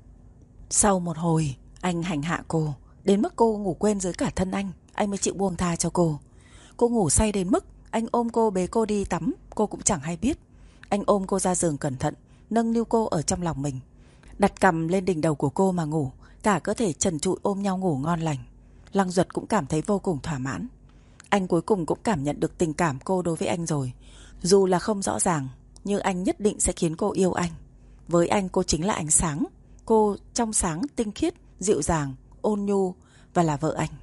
Sau một hồi, anh hành hạ cô, đến mức cô ngủ quên dưới cả thân anh. Anh mới chịu buông tha cho cô. Cô ngủ say đến mức anh ôm cô bế cô đi tắm, cô cũng chẳng hay biết. Anh ôm cô ra giường cẩn thận, nâng niu cô ở trong lòng mình, đặt cằm lên đỉnh đầu của cô mà ngủ. Cả cơ thể trần trụi ôm nhau ngủ ngon lành. Lăng Duật cũng cảm thấy vô cùng thỏa mãn. Anh cuối cùng cũng cảm nhận được tình cảm cô đối với anh rồi. Dù là không rõ ràng, nhưng anh nhất định sẽ khiến cô yêu anh. Với anh cô chính là ánh sáng. Cô trong sáng, tinh khiết, dịu dàng, ôn nhu và là vợ anh.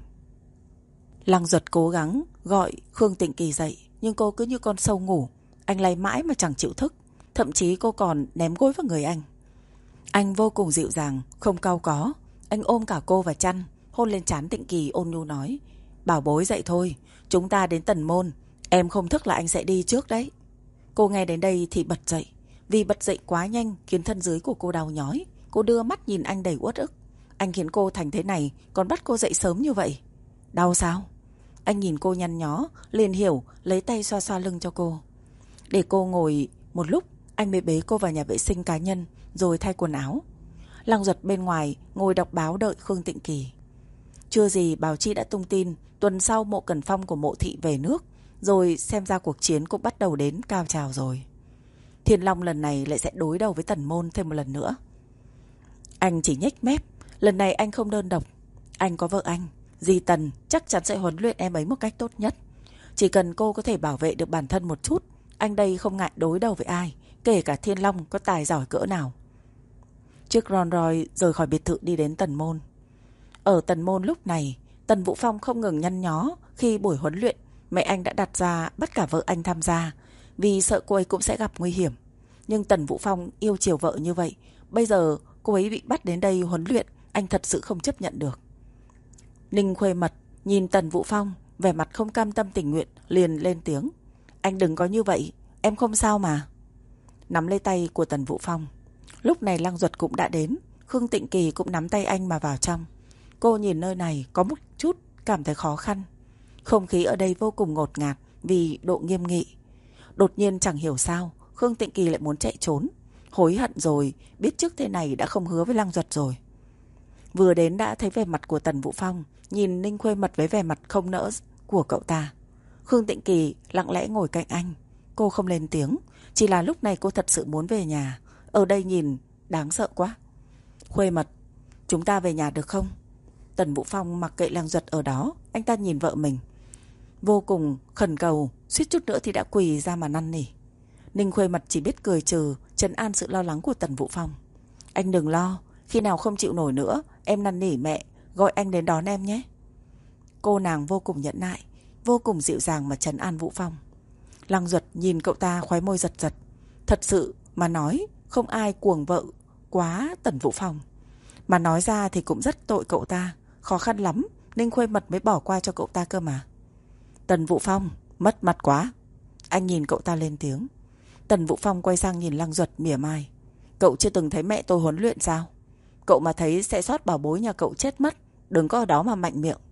Lăng Duật cố gắng gọi Khương Tịnh Kỳ dậy, nhưng cô cứ như con sâu ngủ. Anh lay mãi mà chẳng chịu thức. Thậm chí cô còn ném gối vào người anh. Anh vô cùng dịu dàng, không cau có. Anh ôm cả cô vào chăn, hôn lên trán Tịnh Kỳ ôn nhu nói. Bảo bối dậy thôi, chúng ta đến Tần Môn. Em không thức là anh sẽ đi trước đấy. Cô nghe đến đây thì bật dậy. Vì bật dậy quá nhanh khiến thân dưới của cô đau nhói. Cô đưa mắt nhìn anh đầy uất ức. Anh khiến cô thành thế này, còn bắt cô dậy sớm như vậy. Đau sao? Anh nhìn cô nhăn nhó, liền hiểu, lấy tay xoa xoa lưng cho cô. Để cô ngồi một lúc, anh mới bế cô vào nhà vệ sinh cá nhân, rồi thay quần áo. Lăng Duật bên ngoài ngồi đọc báo đợi Khương Tịnh Kỳ. Chưa gì báo chí đã tung tin tuần sau Mộ Cẩn Phong của Mộ thị về nước, rồi xem ra cuộc chiến cũng bắt đầu đến cao trào rồi. Thiên Long lần này lại sẽ đối đầu với Tần Môn thêm một lần nữa. Anh chỉ nhếch mép. Lần này anh không đơn độc. Anh có vợ anh, dì Tần chắc chắn sẽ huấn luyện em ấy một cách tốt nhất. Chỉ cần cô có thể bảo vệ được bản thân một chút, anh đây không ngại đối đầu với ai, kể cả Thiên Long có tài giỏi cỡ nào. Chiếc Rolls Royce rời khỏi biệt thự đi đến Tần Môn. Ở Tần Môn lúc này, Tần Vũ Phong không ngừng nhăn nhó khi buổi huấn luyện mẹ anh đã đặt ra bắt cả vợ anh tham gia, vì sợ cô ấy cũng sẽ gặp nguy hiểm. Nhưng Tần Vũ Phong yêu chiều vợ như vậy, bây giờ cô ấy bị bắt đến đây huấn luyện, anh thật sự không chấp nhận được. Ninh Khuê Mật nhìn Tần Vũ Phong, vẻ mặt không cam tâm tình nguyện, liền lên tiếng. Anh đừng có như vậy, em không sao mà. Nắm lấy tay của Tần Vũ Phong. Lúc này Lăng Duật cũng đã đến, Khương Tịnh Kỳ cũng nắm tay anh mà vào trong. Cô nhìn nơi này có một chút cảm thấy khó khăn. Không khí ở đây vô cùng ngột ngạt vì độ nghiêm nghị. Đột nhiên chẳng hiểu sao Khương Tịnh Kỳ lại muốn chạy trốn. Hối hận rồi, biết trước thế này đã không hứa với Lăng Duật rồi. Vừa đến đã thấy vẻ mặt của Tần Vũ Phong, nhìn Ninh Khuê Mật với vẻ mặt không nỡ của cậu ta. Khương Tịnh Kỳ lặng lẽ ngồi cạnh anh. Cô không lên tiếng, chỉ là lúc này cô thật sự muốn về nhà. Ở đây nhìn đáng sợ quá. Khuê Mật, chúng ta về nhà được không? Tần Vũ Phong mặc kệ Lăng Duật ở đó, anh ta nhìn vợ mình, vô cùng khẩn cầu, suýt chút nữa thì đã quỳ ra mà năn nỉ. Ninh Khuê Mật chỉ biết cười trừ, trấn an sự lo lắng của Tần Vũ Phong. Anh đừng lo, khi nào không chịu nổi nữa, em năn nỉ mẹ, gọi anh đến đón em nhé. Cô nàng vô cùng nhẫn nại, vô cùng dịu dàng mà trấn an Vũ Phong. Lăng Duật nhìn cậu ta khóe môi giật giật. Thật sự mà nói, không ai cuồng vợ quá Tần Vũ Phong. Mà nói ra thì cũng rất tội cậu ta. Khó khăn lắm Ninh Khuê Mật mới bỏ qua cho cậu ta cơ mà. Tần Vũ Phong, mất mặt quá. Anh nhìn cậu ta lên tiếng. Tần Vũ Phong quay sang nhìn Lăng Duật mỉa mai. Cậu chưa từng thấy mẹ tôi huấn luyện sao? Cậu mà thấy sẽ sót bảo bối nhà cậu chết mất. Đừng có ở đó mà mạnh miệng.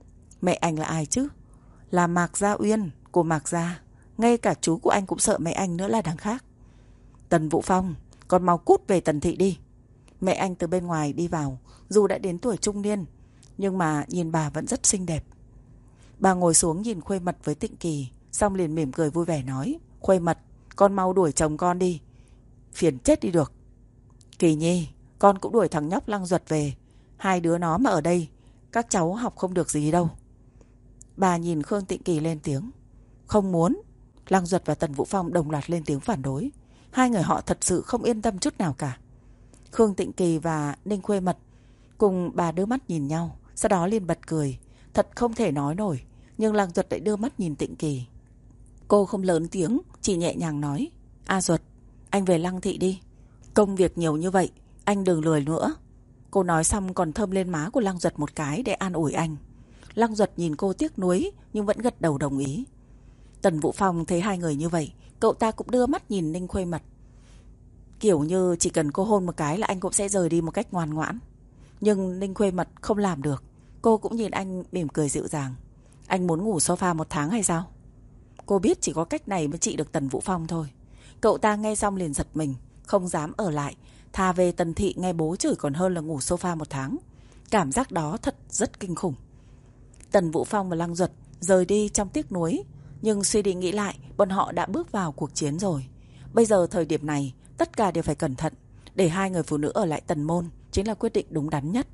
Mẹ anh là ai chứ? Là Mạc Gia Uyên của Mạc Gia. Ngay cả chú của anh cũng sợ mẹ anh nữa là đằng khác. Tần Vũ Phong, con mau cút về Tần Thị đi. Mẹ anh từ bên ngoài đi vào. Dù đã đến tuổi trung niên, nhưng mà nhìn bà vẫn rất xinh đẹp. Bà ngồi xuống nhìn Khuê Mật với Tịnh Kỳ, xong liền mỉm cười vui vẻ nói. Khuê Mật, con mau đuổi chồng con đi. Phiền chết đi được. Kỳ Nhi, con cũng đuổi thằng nhóc Lăng Duật về. Hai đứa nó mà ở đây, các cháu học không được gì đâu. Bà nhìn Khương Tịnh Kỳ lên tiếng. Không muốn. Lăng Duật và Tần Vũ Phong đồng loạt lên tiếng phản đối. Hai người họ thật sự không yên tâm chút nào cả. Khương Tịnh Kỳ và Ninh Khuê Mật cùng bà đưa mắt nhìn nhau, sau đó liền bật cười. Thật không thể nói nổi. Nhưng Lăng Duật lại đưa mắt nhìn Tịnh Kỳ. Cô không lớn tiếng, chỉ nhẹ nhàng nói. A Duật, anh về Lăng Thị đi. Công việc nhiều như vậy, anh đừng lười nữa. Cô nói xong còn thơm lên má của Lăng Duật một cái để an ủi anh. Lăng Duật nhìn cô tiếc nuối nhưng vẫn gật đầu đồng ý. Tần Vũ Phong thấy hai người như vậy, cậu ta cũng đưa mắt nhìn Ninh Khuê Mật. Kiểu như chỉ cần cô hôn một cái là anh cũng sẽ rời đi một cách ngoan ngoãn. Nhưng Ninh Khuê Mật không làm được. Cô cũng nhìn anh mỉm cười dịu dàng. Anh muốn ngủ sofa một tháng hay sao? Cô biết chỉ có cách này mới trị được Tần Vũ Phong thôi. Cậu ta nghe xong liền giật mình, không dám ở lại. Thà về Tần Thị nghe bố chửi còn hơn là ngủ sofa một tháng. Cảm giác đó thật rất kinh khủng. Tần Vũ Phong và Lăng Duật rời đi trong tiếc nuối. Nhưng suy đi nghĩ lại, bọn họ đã bước vào cuộc chiến rồi. Bây giờ thời điểm này, tất cả đều phải cẩn thận. Để hai người phụ nữ ở lại Tần Môn chính là quyết định đúng đắn nhất.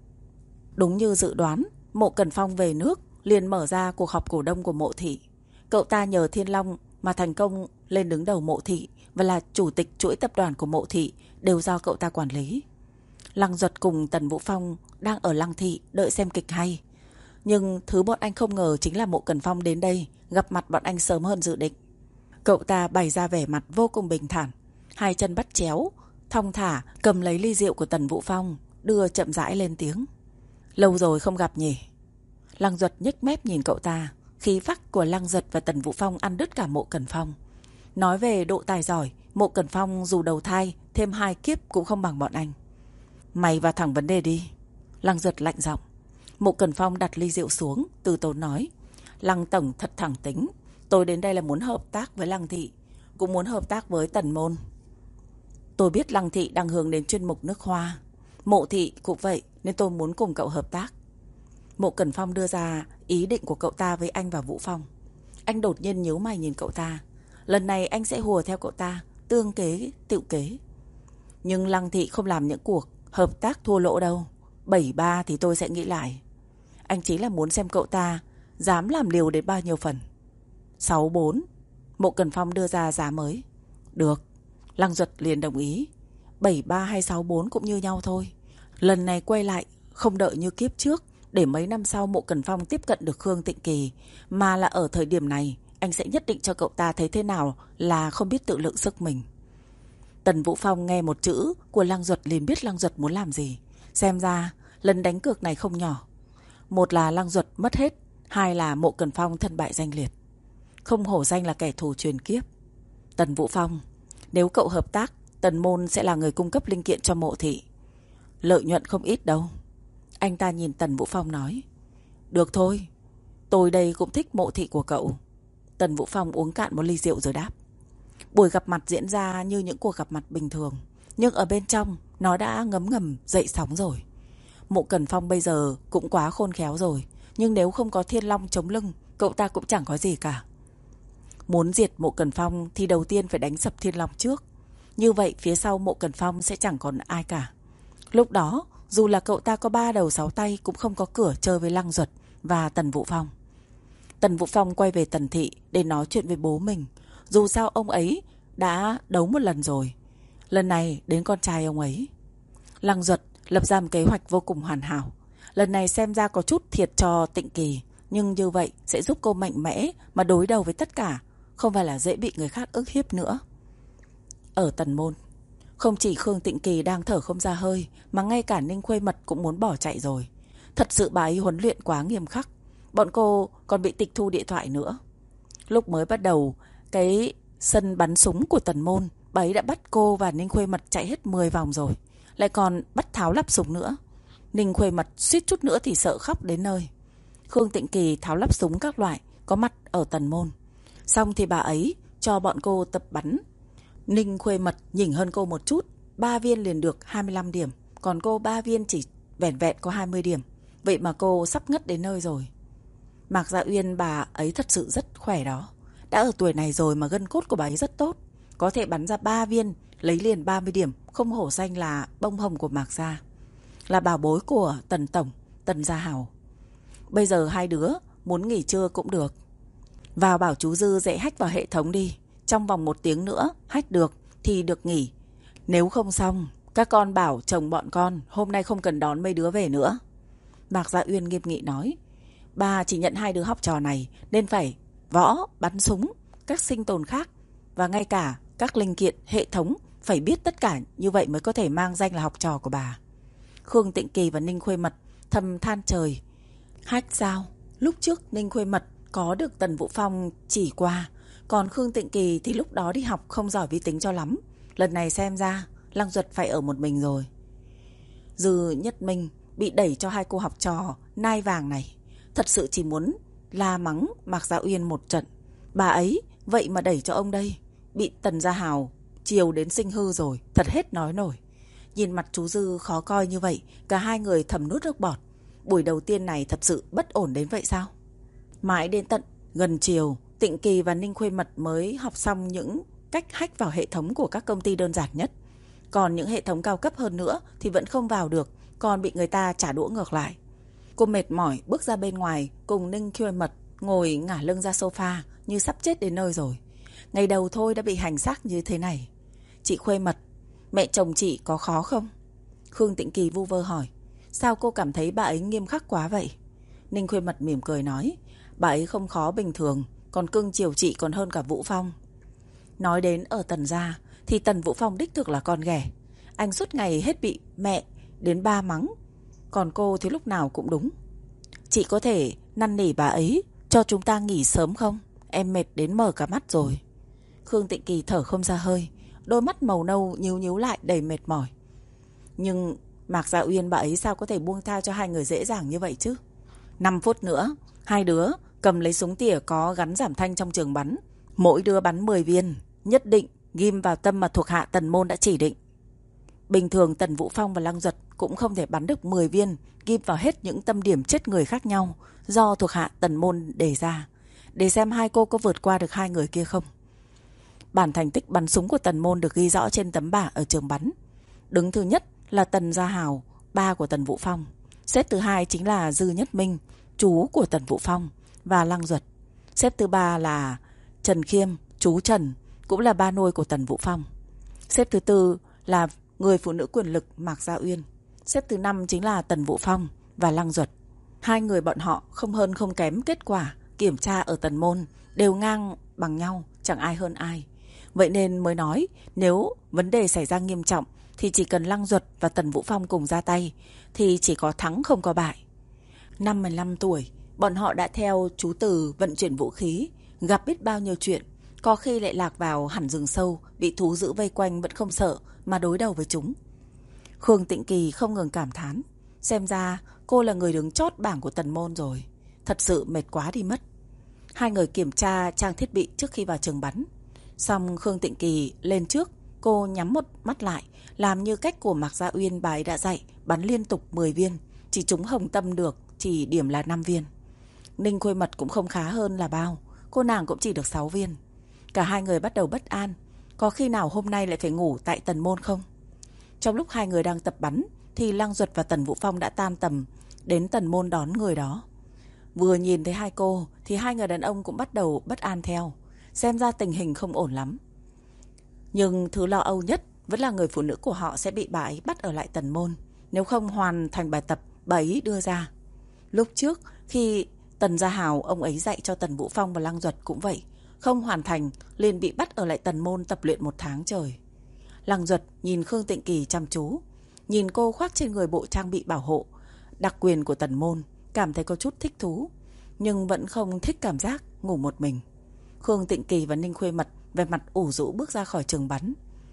Đúng như dự đoán, Mộ Cẩn Phong về nước liền mở ra cuộc họp cổ đông của Mộ Thị. Cậu ta nhờ Thiên Long mà thành công lên đứng đầu Mộ Thị và là chủ tịch chuỗi tập đoàn của Mộ Thị, đều do cậu ta quản lý. Lăng Duật cùng Tần Vũ Phong đang ở Lăng Thị đợi xem kịch hay. Nhưng thứ bọn anh không ngờ chính là Mộ Cẩn Phong đến đây gặp mặt bọn anh sớm hơn dự định. Cậu ta bày ra vẻ mặt vô cùng bình thản, hai chân bắt chéo, thong thả cầm lấy ly rượu của Tần Vũ Phong, đưa chậm rãi lên tiếng. Lâu rồi không gặp nhỉ? Lăng Duật nhếch mép nhìn cậu ta. Khí phách của Lăng Duật và Tần Vũ Phong ăn đứt cả Mộ Cẩn Phong. Nói về độ tài giỏi, Mộ Cẩn Phong dù đầu thai thêm hai kiếp cũng không bằng bọn anh. Mày vào thẳng vấn đề đi. Lăng Duật lạnh giọng. Mộ Cẩn Phong đặt ly rượu xuống, từ tốn nói. Lăng tổng thật thẳng tính. Tôi đến đây là muốn hợp tác với Lăng Thị, cũng muốn hợp tác với Tần Môn. Tôi biết Lăng Thị đang hướng đến chuyên mục nước hoa, Mộ Thị cũng vậy, nên tôi muốn cùng cậu hợp tác. Mộ Cẩn Phong đưa ra ý định của cậu ta với anh và Vũ Phong. Anh đột nhiên nhíu mày nhìn cậu ta. Lần này anh sẽ hùa theo cậu ta, tương kế, tựu kế. Nhưng Lăng Thị không làm những cuộc hợp tác thua lỗ đâu. bảy ba thì tôi sẽ nghĩ lại. Anh chỉ là muốn xem cậu ta dám làm liều đến bao nhiêu phần. Sáu bốn. Mộ Cần Phong đưa ra giá mới. Được. Lăng Duật liền đồng ý. Bảy ba hay sáu bốn cũng như nhau thôi. Lần này quay lại không đợi như kiếp trước, để mấy năm sau Mộ Cần Phong tiếp cận được Khương Tịnh Kỳ, mà là ở thời điểm này anh sẽ nhất định cho cậu ta thấy thế nào là không biết tự lượng sức mình. Tần Vũ Phong nghe một chữ của Lăng Duật liền biết Lăng Duật muốn làm gì. Xem ra lần đánh cược này không nhỏ. Một là Lăng Duật mất hết, hai là Mộ Cần Phong thân bại danh liệt. Không hổ danh là kẻ thù truyền kiếp. Tần Vũ Phong, nếu cậu hợp tác, Tần Môn sẽ là người cung cấp linh kiện cho Mộ thị. Lợi nhuận không ít đâu. Anh ta nhìn Tần Vũ Phong nói. Được thôi, tôi đây cũng thích Mộ thị của cậu. Tần Vũ Phong uống cạn một ly rượu rồi đáp. Buổi gặp mặt diễn ra như những cuộc gặp mặt bình thường, nhưng ở bên trong nó đã ngấm ngầm dậy sóng rồi. Mộ Cần Phong bây giờ cũng quá khôn khéo rồi, nhưng nếu không có Thiên Long chống lưng, cậu ta cũng chẳng có gì cả. Muốn diệt Mộ Cần Phong thì đầu tiên phải đánh sập Thiên Long trước. Như vậy phía sau Mộ Cần Phong sẽ chẳng còn ai cả. Lúc đó dù là cậu ta có ba đầu sáu tay cũng không có cửa chơi với Lăng Duật và Tần Vũ Phong. Tần Vũ Phong quay về Tần thị để nói chuyện với bố mình. Dù sao ông ấy đã đấu một lần rồi, lần này đến con trai ông ấy. Lăng Duật lập ra một kế hoạch vô cùng hoàn hảo. Lần này xem ra có chút thiệt cho Tịnh Kỳ, nhưng như vậy sẽ giúp cô mạnh mẽ mà đối đầu với tất cả, không phải là dễ bị người khác ức hiếp nữa. Ở Tần Môn, không chỉ Khương Tịnh Kỳ đang thở không ra hơi, mà ngay cả Ninh Khuê Mật cũng muốn bỏ chạy rồi. Thật sự bà ấy huấn luyện quá nghiêm khắc. Bọn cô còn bị tịch thu điện thoại nữa. Lúc mới bắt đầu cái sân bắn súng của Tần Môn, bà ấy đã bắt cô và Ninh Khuê Mật chạy hết mười vòng rồi, lại còn bắt tháo lắp súng nữa. Ninh Khuê Mật suýt chút nữa thì sợ khóc đến nơi. Khương Tịnh Kỳ tháo lắp súng các loại có mặt ở Tần Môn. Xong thì bà ấy cho bọn cô tập bắn. Ninh Khuê Mật nhỉnh hơn cô một chút, ba viên liền được hai mươi lăm điểm, còn cô ba viên chỉ vẻn vẹn có hai mươi điểm. Vậy mà cô sắp ngất đến nơi rồi. Mạc Dạ Uyên bà ấy thật sự rất khỏe đó. Đã ở tuổi này rồi mà gân cốt của bà ấy rất tốt. Có thể bắn ra ba viên, lấy liền ba mươi điểm, không hổ danh là bông hồng của Mạc Gia. Là bảo bối của Tần Tổng, Tần Gia Hảo. Bây giờ hai đứa muốn nghỉ trưa cũng được. Vào bảo chú Dư dễ hack vào hệ thống đi. Trong vòng một tiếng nữa hack được thì được nghỉ. Nếu không xong, các con bảo chồng bọn con hôm nay không cần đón mấy đứa về nữa. Mạc Dạ Uyên nghiêm nghị nói. Bà chỉ nhận hai đứa học trò này nên phải võ, bắn súng, các sinh tồn khác và ngay cả các linh kiện, hệ thống phải biết tất cả, như vậy mới có thể mang danh là học trò của bà. Khương Tịnh Kỳ và Ninh Khuê Mật thầm than trời. Hack sao? Lúc trước Ninh Khuê Mật có được Tần Vũ Phong chỉ qua, còn Khương Tịnh Kỳ thì lúc đó đi học không giỏi vi tính cho lắm. Lần này xem ra Lăng Duật phải ở một mình rồi. Dư Nhất Minh bị đẩy cho hai cô học trò nai vàng này, thật sự chỉ muốn la mắng Mạc Dạ Uyên một trận. Bà ấy vậy mà đẩy cho ông đây, bị Tần Gia Hào chiều đến sinh hư rồi, thật hết nói nổi. Nhìn mặt chú Dư khó coi như vậy, cả hai người thầm nuốt nước bọt. Buổi đầu tiên này thật sự bất ổn đến vậy sao? Mãi đến tận gần chiều, Tịnh Kỳ và Ninh Khuê Mật mới học xong những cách hack vào hệ thống của các công ty đơn giản nhất. Còn những hệ thống cao cấp hơn nữa thì vẫn không vào được, còn bị người ta trả đũa ngược lại. Cô mệt mỏi bước ra bên ngoài cùng Ninh Khuê Mật ngồi ngả lưng ra sofa như sắp chết đến nơi rồi. Ngày đầu thôi đã bị hành xác như thế này. Chị Khuê Mật, mẹ chồng chị có khó không? Khương Tịnh Kỳ vu vơ hỏi. Sao cô cảm thấy bà ấy nghiêm khắc quá vậy? Ninh Khuê Mật mỉm cười nói. Bà ấy không khó bình thường, còn cưng chiều chị còn hơn cả Vũ Phong. Nói đến ở Tần gia thì Tần Vũ Phong đích thực là con ghẻ. Anh suốt ngày hết bị mẹ đến ba mắng, còn cô thì lúc nào cũng đúng. Chị có thể năn nỉ bà ấy cho chúng ta nghỉ sớm không? Em mệt đến mở cả mắt rồi. Khương Tịnh Kỳ thở không ra hơi, đôi mắt màu nâu nhíu nhíu lại đầy mệt mỏi. Nhưng Mạc Dạ Uyên bà ấy sao có thể buông tha cho hai người dễ dàng như vậy chứ? Năm phút nữa, hai đứa cầm lấy súng tỉa có gắn giảm thanh trong trường bắn. Mỗi đứa bắn mười viên, nhất định ghim vào tâm mà thuộc hạ Tần Môn đã chỉ định. Bình thường Tần Vũ Phong và Lăng Duật cũng không thể bắn được mười viên ghim vào hết những tâm điểm chết người khác nhau do thuộc hạ Tần Môn đề ra, để xem hai cô có vượt qua được hai người kia không. Bản thành tích bắn súng của Tần Môn được ghi rõ trên tấm bảng ở trường bắn. Đứng thứ nhất là Tần Gia Hào, ba của Tần Vũ Phong. Xếp thứ hai chính là Dư Nhất Minh, chú của Tần Vũ Phong và Lăng Duật. Xếp thứ ba là Trần Khiêm, chú Trần, cũng là ba nuôi của Tần Vũ Phong. Xếp thứ tư là người phụ nữ quyền lực Mạc Gia Uyên. Xếp thứ năm chính là Tần Vũ Phong và Lăng Duật. Hai người bọn họ không hơn không kém, kết quả kiểm tra ở Tần Môn đều ngang bằng nhau, chẳng ai hơn ai. Vậy nên mới nói nếu vấn đề xảy ra nghiêm trọng thì chỉ cần Lăng Duật và Tần Vũ Phong cùng ra tay thì chỉ có thắng không có bại. Năm mười lăm tuổi, bọn họ đã theo chú Từ vận chuyển vũ khí, gặp biết bao nhiêu chuyện, có khi lại lạc vào hẳn rừng sâu, bị thú dữ vây quanh vẫn không sợ mà đối đầu với chúng. Khương Tịnh Kỳ không ngừng cảm thán, xem ra cô là người đứng chót bảng của Tần Môn rồi, thật sự mệt quá đi mất. Hai người kiểm tra trang thiết bị trước khi vào trường bắn. Xong Khương Tịnh Kỳ lên trước, cô nhắm một mắt lại, làm như cách của Mạc Gia Uyên bà ấy đã dạy, bắn liên tục mười viên, chỉ trúng hồng tâm được, chỉ điểm là năm viên. Ninh Khuê Mật cũng không khá hơn là bao, cô nàng cũng chỉ được sáu viên. Cả hai người bắt đầu bất an, có khi nào hôm nay lại phải ngủ tại Tần Môn không? Trong lúc hai người đang tập bắn thì Lăng Duật và Tần Vũ Phong đã tan tầm đến Tần Môn đón người đó. Vừa nhìn thấy hai cô thì hai người đàn ông cũng bắt đầu bất an theo, xem ra tình hình không ổn lắm. Nhưng thứ lo âu nhất vẫn là người phụ nữ của họ sẽ bị bà ấy bắt ở lại Tần Môn, nếu không hoàn thành bài tập bà ấy đưa ra. Lúc trước khi Tần Gia Hào ông ấy dạy cho Tần Vũ Phong và Lăng Duật cũng vậy, không hoàn thành liền bị bắt ở lại Tần Môn tập luyện một tháng trời. Lăng Duật nhìn Khương Tịnh Kỳ chăm chú, nhìn cô khoác trên người bộ trang bị bảo hộ đặc quyền của Tần Môn, cảm thấy có chút thích thú, nhưng vẫn không thích cảm giác ngủ một mình. Khương Tịnh Kỳ và Ninh Khuê Mật về mặt ủ rũ bước ra khỏi trường bắn.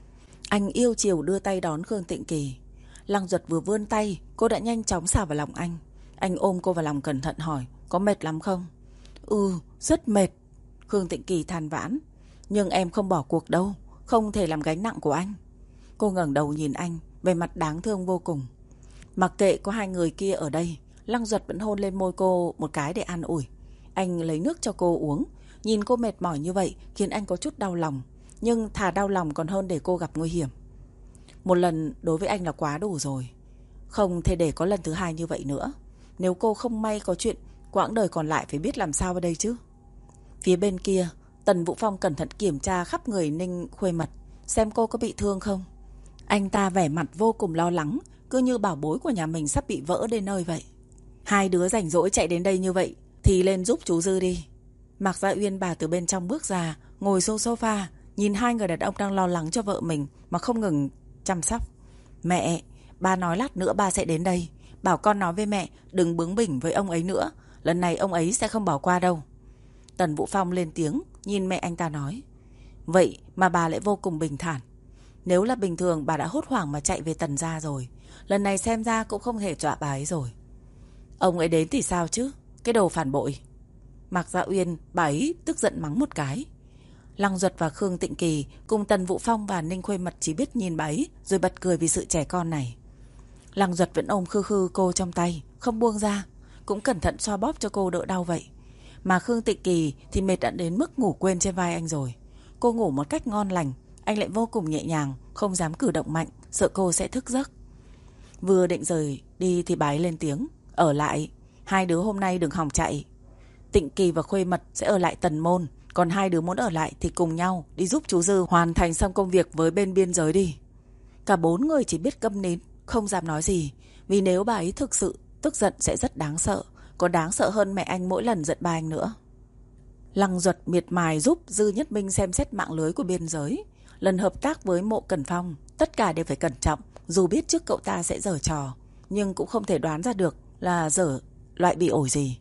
Anh yêu chiều đưa tay đón Khương Tịnh Kỳ. Lăng Duật vừa vươn tay, cô đã nhanh chóng xả vào lòng anh. Anh ôm cô vào lòng cẩn thận hỏi, có mệt lắm không? Ừ, rất mệt. Khương Tịnh Kỳ than vãn. Nhưng em không bỏ cuộc đâu, không thể làm gánh nặng của anh. Cô ngẩng đầu nhìn anh, về mặt đáng thương vô cùng. Mặc kệ có hai người kia ở đây, Lăng Duật vẫn hôn lên môi cô một cái để an ủi. Anh lấy nước cho cô uống. Nhìn cô mệt mỏi như vậy khiến anh có chút đau lòng, nhưng thà đau lòng còn hơn để cô gặp nguy hiểm. Một lần đối với anh là quá đủ rồi, không thể để có lần thứ hai như vậy nữa. Nếu cô không may có chuyện, quãng đời còn lại phải biết làm sao ở đây chứ. Phía bên kia, Tần Vũ Phong cẩn thận kiểm tra khắp người Ninh Khuê Mật, xem cô có bị thương không. Anh ta vẻ mặt vô cùng lo lắng, cứ như bảo bối của nhà mình sắp bị vỡ đến nơi vậy. Hai đứa rảnh rỗi chạy đến đây như vậy thì lên giúp chú Dư đi. Mạc Gia Uyên bà từ bên trong bước ra, ngồi xuống sofa, nhìn hai người đàn ông đang lo lắng cho vợ mình mà không ngừng chăm sóc. Mẹ, ba nói lát nữa ba sẽ đến đây, bảo con nói với mẹ đừng bướng bỉnh với ông ấy nữa, lần này ông ấy sẽ không bỏ qua đâu. Tần Vũ Phong lên tiếng, nhìn mẹ anh ta nói. Vậy mà bà lại vô cùng bình thản. Nếu là bình thường bà đã hốt hoảng mà chạy về Tần gia rồi, lần này xem ra cũng không thể dọa bà ấy rồi. Ông ấy đến thì sao chứ, cái đồ phản bội. Mạc Gia Uyên bà ấy tức giận mắng một cái. Lăng Duật và Khương Tịnh Kỳ cùng Tần Vũ Phong và Ninh Khuê Mật chỉ biết nhìn bà ấy rồi bật cười vì sự trẻ con này. Lăng Duật vẫn ôm khư khư cô trong tay, không buông ra, cũng cẩn thận xoa bóp cho cô đỡ đau vậy. Mà Khương Tịnh Kỳ thì mệt đã đến mức ngủ quên trên vai anh rồi. Cô ngủ một cách ngon lành, anh lại vô cùng nhẹ nhàng, không dám cử động mạnh, sợ cô sẽ thức giấc. Vừa định rời đi thì bà ấy lên tiếng. Ở lại, hai đứa hôm nay đừng hòng chạy. Tịnh Kỳ và Khuê Mật sẽ ở lại Tần Môn, còn hai đứa muốn ở lại thì cùng nhau đi giúp chú Dư hoàn thành xong công việc với bên biên giới đi. Cả bốn người chỉ biết câm nín, không dám nói gì, vì nếu bà ấy thực sự tức giận sẽ rất đáng sợ, còn đáng sợ hơn mẹ anh mỗi lần giận ba anh nữa. Lăng Duật miệt mài giúp Dư Nhất Minh xem xét mạng lưới của biên giới. Lần hợp tác với Mộ Cẩn Phong, tất cả đều phải cẩn trọng, dù biết trước cậu ta sẽ giở trò, nhưng cũng không thể đoán ra được là giở loại bị ổi gì.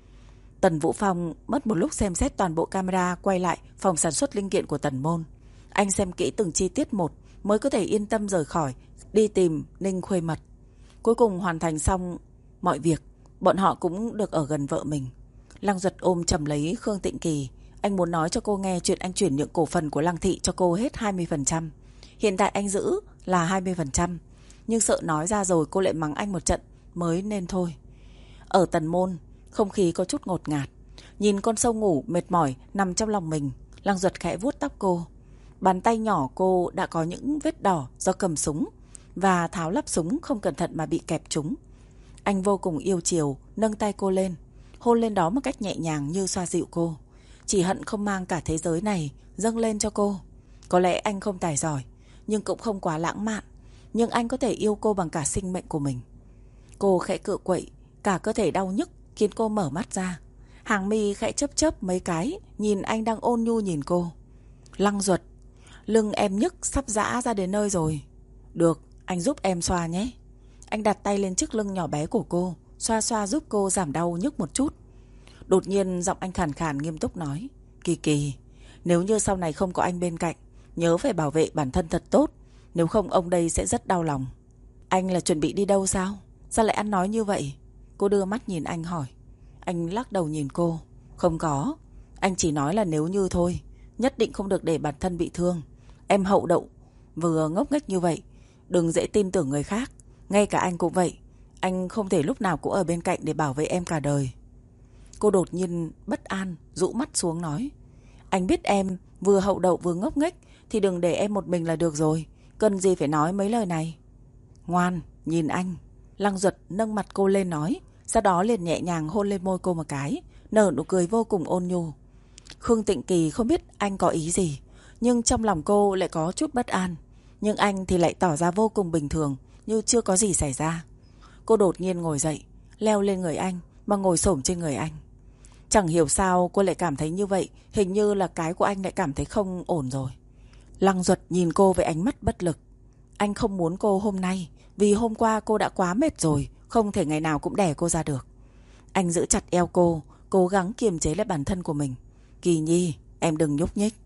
Tần Vũ Phong mất một lúc xem xét toàn bộ camera quay lại phòng sản xuất linh kiện của Tần Môn. Anh xem kỹ từng chi tiết một mới có thể yên tâm rời khỏi, đi tìm Ninh Khuê Mật. Cuối cùng hoàn thành xong mọi việc, bọn họ cũng được ở gần vợ mình. Lăng Duật ôm chầm lấy Khương Tịnh Kỳ. Anh muốn nói cho cô nghe chuyện anh chuyển nhượng cổ phần của Lăng Thị cho cô hết hai mươi phần trăm. Hiện tại anh giữ là hai mươi phần trăm, nhưng sợ nói ra rồi cô lại mắng anh một trận mới nên thôi. Ở Tần Môn, không khí có chút ngột ngạt. Nhìn con sâu ngủ mệt mỏi nằm trong lòng mình, Lăng Duật khẽ vuốt tóc cô. Bàn tay nhỏ cô đã có những vết đỏ do cầm súng. và tháo lắp súng không cẩn thận mà bị kẹp trúng. Anh vô cùng yêu chiều, nâng tay cô lên, hôn lên đó một cách nhẹ nhàng như xoa dịu cô. Chỉ hận không mang cả thế giới này dâng lên cho cô. Có lẽ anh không tài giỏi, nhưng cũng không quá lãng mạn, nhưng anh có thể yêu cô bằng cả sinh mệnh của mình. Cô khẽ cựa quậy, cả cơ thể đau nhức khiến cô mở mắt ra. Hàng mi khẽ chớp chớp mấy cái, nhìn anh đang ôn nhu nhìn cô. Lăng Duật, lưng em nhức sắp giã ra đến nơi rồi. Được, anh giúp em xoa nhé. Anh đặt tay lên chiếc lưng nhỏ bé của cô, xoa xoa giúp cô giảm đau nhức một chút. Đột nhiên giọng anh khàn khàn nghiêm túc nói, Kỳ Kỳ, nếu như sau này không có anh bên cạnh, nhớ phải bảo vệ bản thân thật tốt, nếu không ông đây sẽ rất đau lòng. Anh là chuẩn bị đi đâu sao? Sao lại ăn nói như vậy? Cô đưa mắt nhìn anh hỏi. Anh lắc đầu nhìn cô. Không có, anh chỉ nói là nếu như thôi, nhất định không được để bản thân bị thương. Em hậu đậu, vừa ngốc nghếch như vậy, đừng dễ tin tưởng người khác. Ngay cả anh cũng vậy, anh không thể lúc nào cũng ở bên cạnh để bảo vệ em cả đời. Cô đột nhiên bất an, rũ mắt xuống nói, anh biết em vừa hậu đậu vừa ngốc nghếch thì đừng để em một mình là được rồi, cần gì phải nói mấy lời này. Ngoan, nhìn anh. Lăng Duật nâng mặt cô lên nói, sau đó liền nhẹ nhàng hôn lên môi cô một cái, nở nụ cười vô cùng ôn nhu. Khương Tịnh Kỳ không biết anh có ý gì, nhưng trong lòng cô lại có chút bất an. Nhưng anh thì lại tỏ ra vô cùng bình thường, như chưa có gì xảy ra. Cô đột nhiên ngồi dậy, leo lên người anh, mà ngồi xổm trên người anh. Chẳng hiểu sao cô lại cảm thấy như vậy, hình như là cái của anh lại cảm thấy không ổn rồi. Lăng Duật nhìn cô với ánh mắt bất lực. Anh không muốn cô hôm nay, vì hôm qua cô đã quá mệt rồi, không thể ngày nào cũng đẻ cô ra được. Anh giữ chặt eo cô, cố gắng kiềm chế lại bản thân của mình. Kỳ Nhi, em đừng nhúc nhích.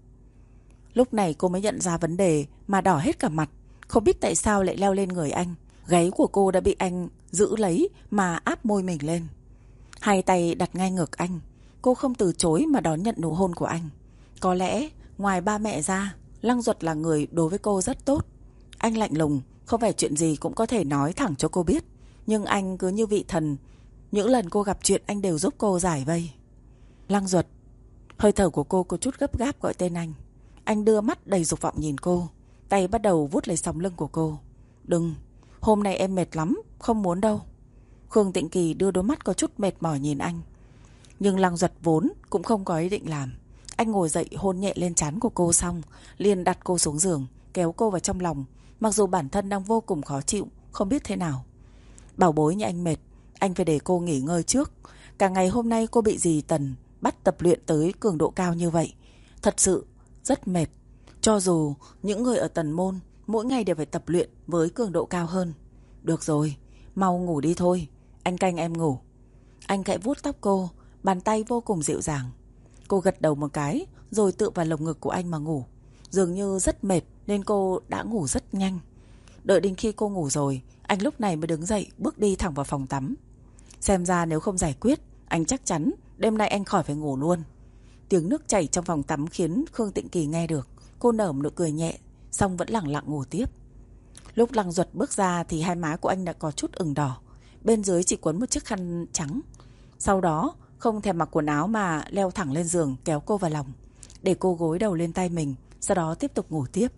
Lúc này cô mới nhận ra vấn đề mà đỏ hết cả mặt, không biết tại sao lại leo lên người anh. Gáy của cô đã bị anh giữ lấy mà áp môi mình lên. Hai tay đặt ngay ngực anh, cô không từ chối mà đón nhận nụ hôn của anh. Có lẽ ngoài ba mẹ ra, Lăng Duật là người đối với cô rất tốt. Anh lạnh lùng, không phải chuyện gì cũng có thể nói thẳng cho cô biết, nhưng anh cứ như vị thần, những lần cô gặp chuyện anh đều giúp cô giải vây. Lăng Duật. Hơi thở của cô có chút gấp gáp gọi tên anh. Anh đưa mắt đầy dục vọng nhìn cô, tay bắt đầu vuốt lấy sống lưng của cô. Đừng, hôm nay em mệt lắm, không muốn đâu. Khương Tịnh Kỳ đưa đôi mắt có chút mệt mỏi nhìn anh. Nhưng Lăng Duật vốn cũng không có ý định làm. Anh ngồi dậy hôn nhẹ lên trán của cô xong, liền đặt cô xuống giường, kéo cô vào trong lòng, mặc dù bản thân đang vô cùng khó chịu, không biết thế nào. Bảo bối như anh mệt, anh phải để cô nghỉ ngơi trước. Cả ngày hôm nay cô bị dì Tần bắt tập luyện tới cường độ cao như vậy, thật sự rất mệt. Cho dù những người ở Tần Môn mỗi ngày đều phải tập luyện với cường độ cao hơn. Được rồi, mau ngủ đi thôi, anh canh em ngủ. Anh khẽ vuốt tóc cô, bàn tay vô cùng dịu dàng. Cô gật đầu một cái, rồi tựa vào lồng ngực của anh mà ngủ. Dường như rất mệt nên cô đã ngủ rất nhanh. Đợi đến khi cô ngủ rồi, anh lúc này mới đứng dậy, bước đi thẳng vào phòng tắm. Xem ra nếu không giải quyết, anh chắc chắn đêm nay anh khỏi phải ngủ luôn. Tiếng nước chảy trong phòng tắm khiến Khương Tịnh Kỳ nghe được. Cô nở một nụ cười nhẹ, xong vẫn lẳng lặng ngủ tiếp. Lúc Lăng Duật bước ra thì hai má của anh đã có chút ửng đỏ, bên dưới chỉ quấn một chiếc khăn trắng. Sau đó không thèm mặc quần áo mà leo thẳng lên giường, kéo cô vào lòng, để cô gối đầu lên tay mình, sau đó tiếp tục ngủ tiếp.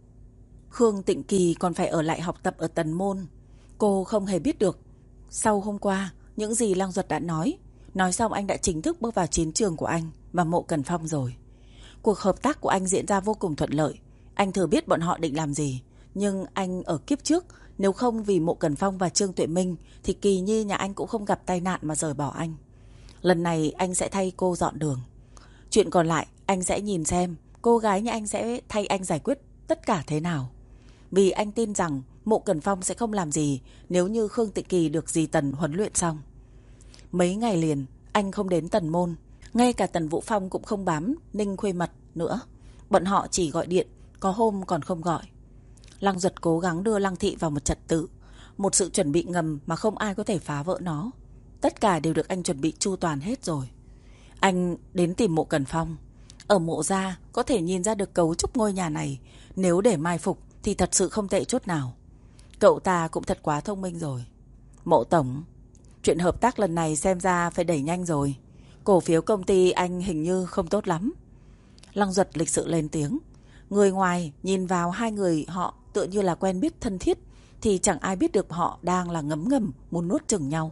Khương Tịnh Kỳ còn phải ở lại học tập ở Tần Môn. Cô không hề biết được sau hôm qua những gì Lăng Duật đã nói. Nói xong anh đã chính thức bước vào chiến trường của anh và Mộ Cẩn Phong rồi. Cuộc hợp tác của anh diễn ra vô cùng thuận lợi. Anh thừa biết bọn họ định làm gì, nhưng anh ở kiếp trước, nếu không vì Mộ Cẩn Phong và Trương Tuệ Minh thì Kỳ Nhi nhà anh cũng không gặp tai nạn mà rời bỏ anh. Lần này anh sẽ thay cô dọn đường. Chuyện còn lại anh sẽ nhìn xem cô gái nhà anh sẽ thay anh giải quyết tất cả thế nào. Vì anh tin rằng Mộ Cẩn Phong sẽ không làm gì nếu như Khương Tịnh Kỳ được dì Tần huấn luyện xong. Mấy ngày liền anh không đến Tần Môn, ngay cả Tần Vũ Phong cũng không bám Ninh Khuê Mật nữa. Bọn họ chỉ gọi điện, có hôm còn không gọi. Lăng Duật cố gắng đưa Lăng Thị vào một trật tự, một sự chuẩn bị ngầm mà không ai có thể phá vỡ nó. Tất cả đều được anh chuẩn bị chu toàn hết rồi. Anh đến tìm Mộ Cẩn Phong. Ở Mộ gia có thể nhìn ra được cấu trúc ngôi nhà này, nếu để mai phục thì thật sự không tệ chút nào. Cậu ta cũng thật quá thông minh rồi. Mộ tổng, chuyện hợp tác lần này xem ra phải đẩy nhanh rồi. Cổ phiếu công ty anh hình như không tốt lắm. Lăng Duật lịch sự lên tiếng. Người ngoài nhìn vào hai người họ tựa như là quen biết thân thiết, thì chẳng ai biết được họ đang là ngấm ngầm muốn nuốt chửng nhau.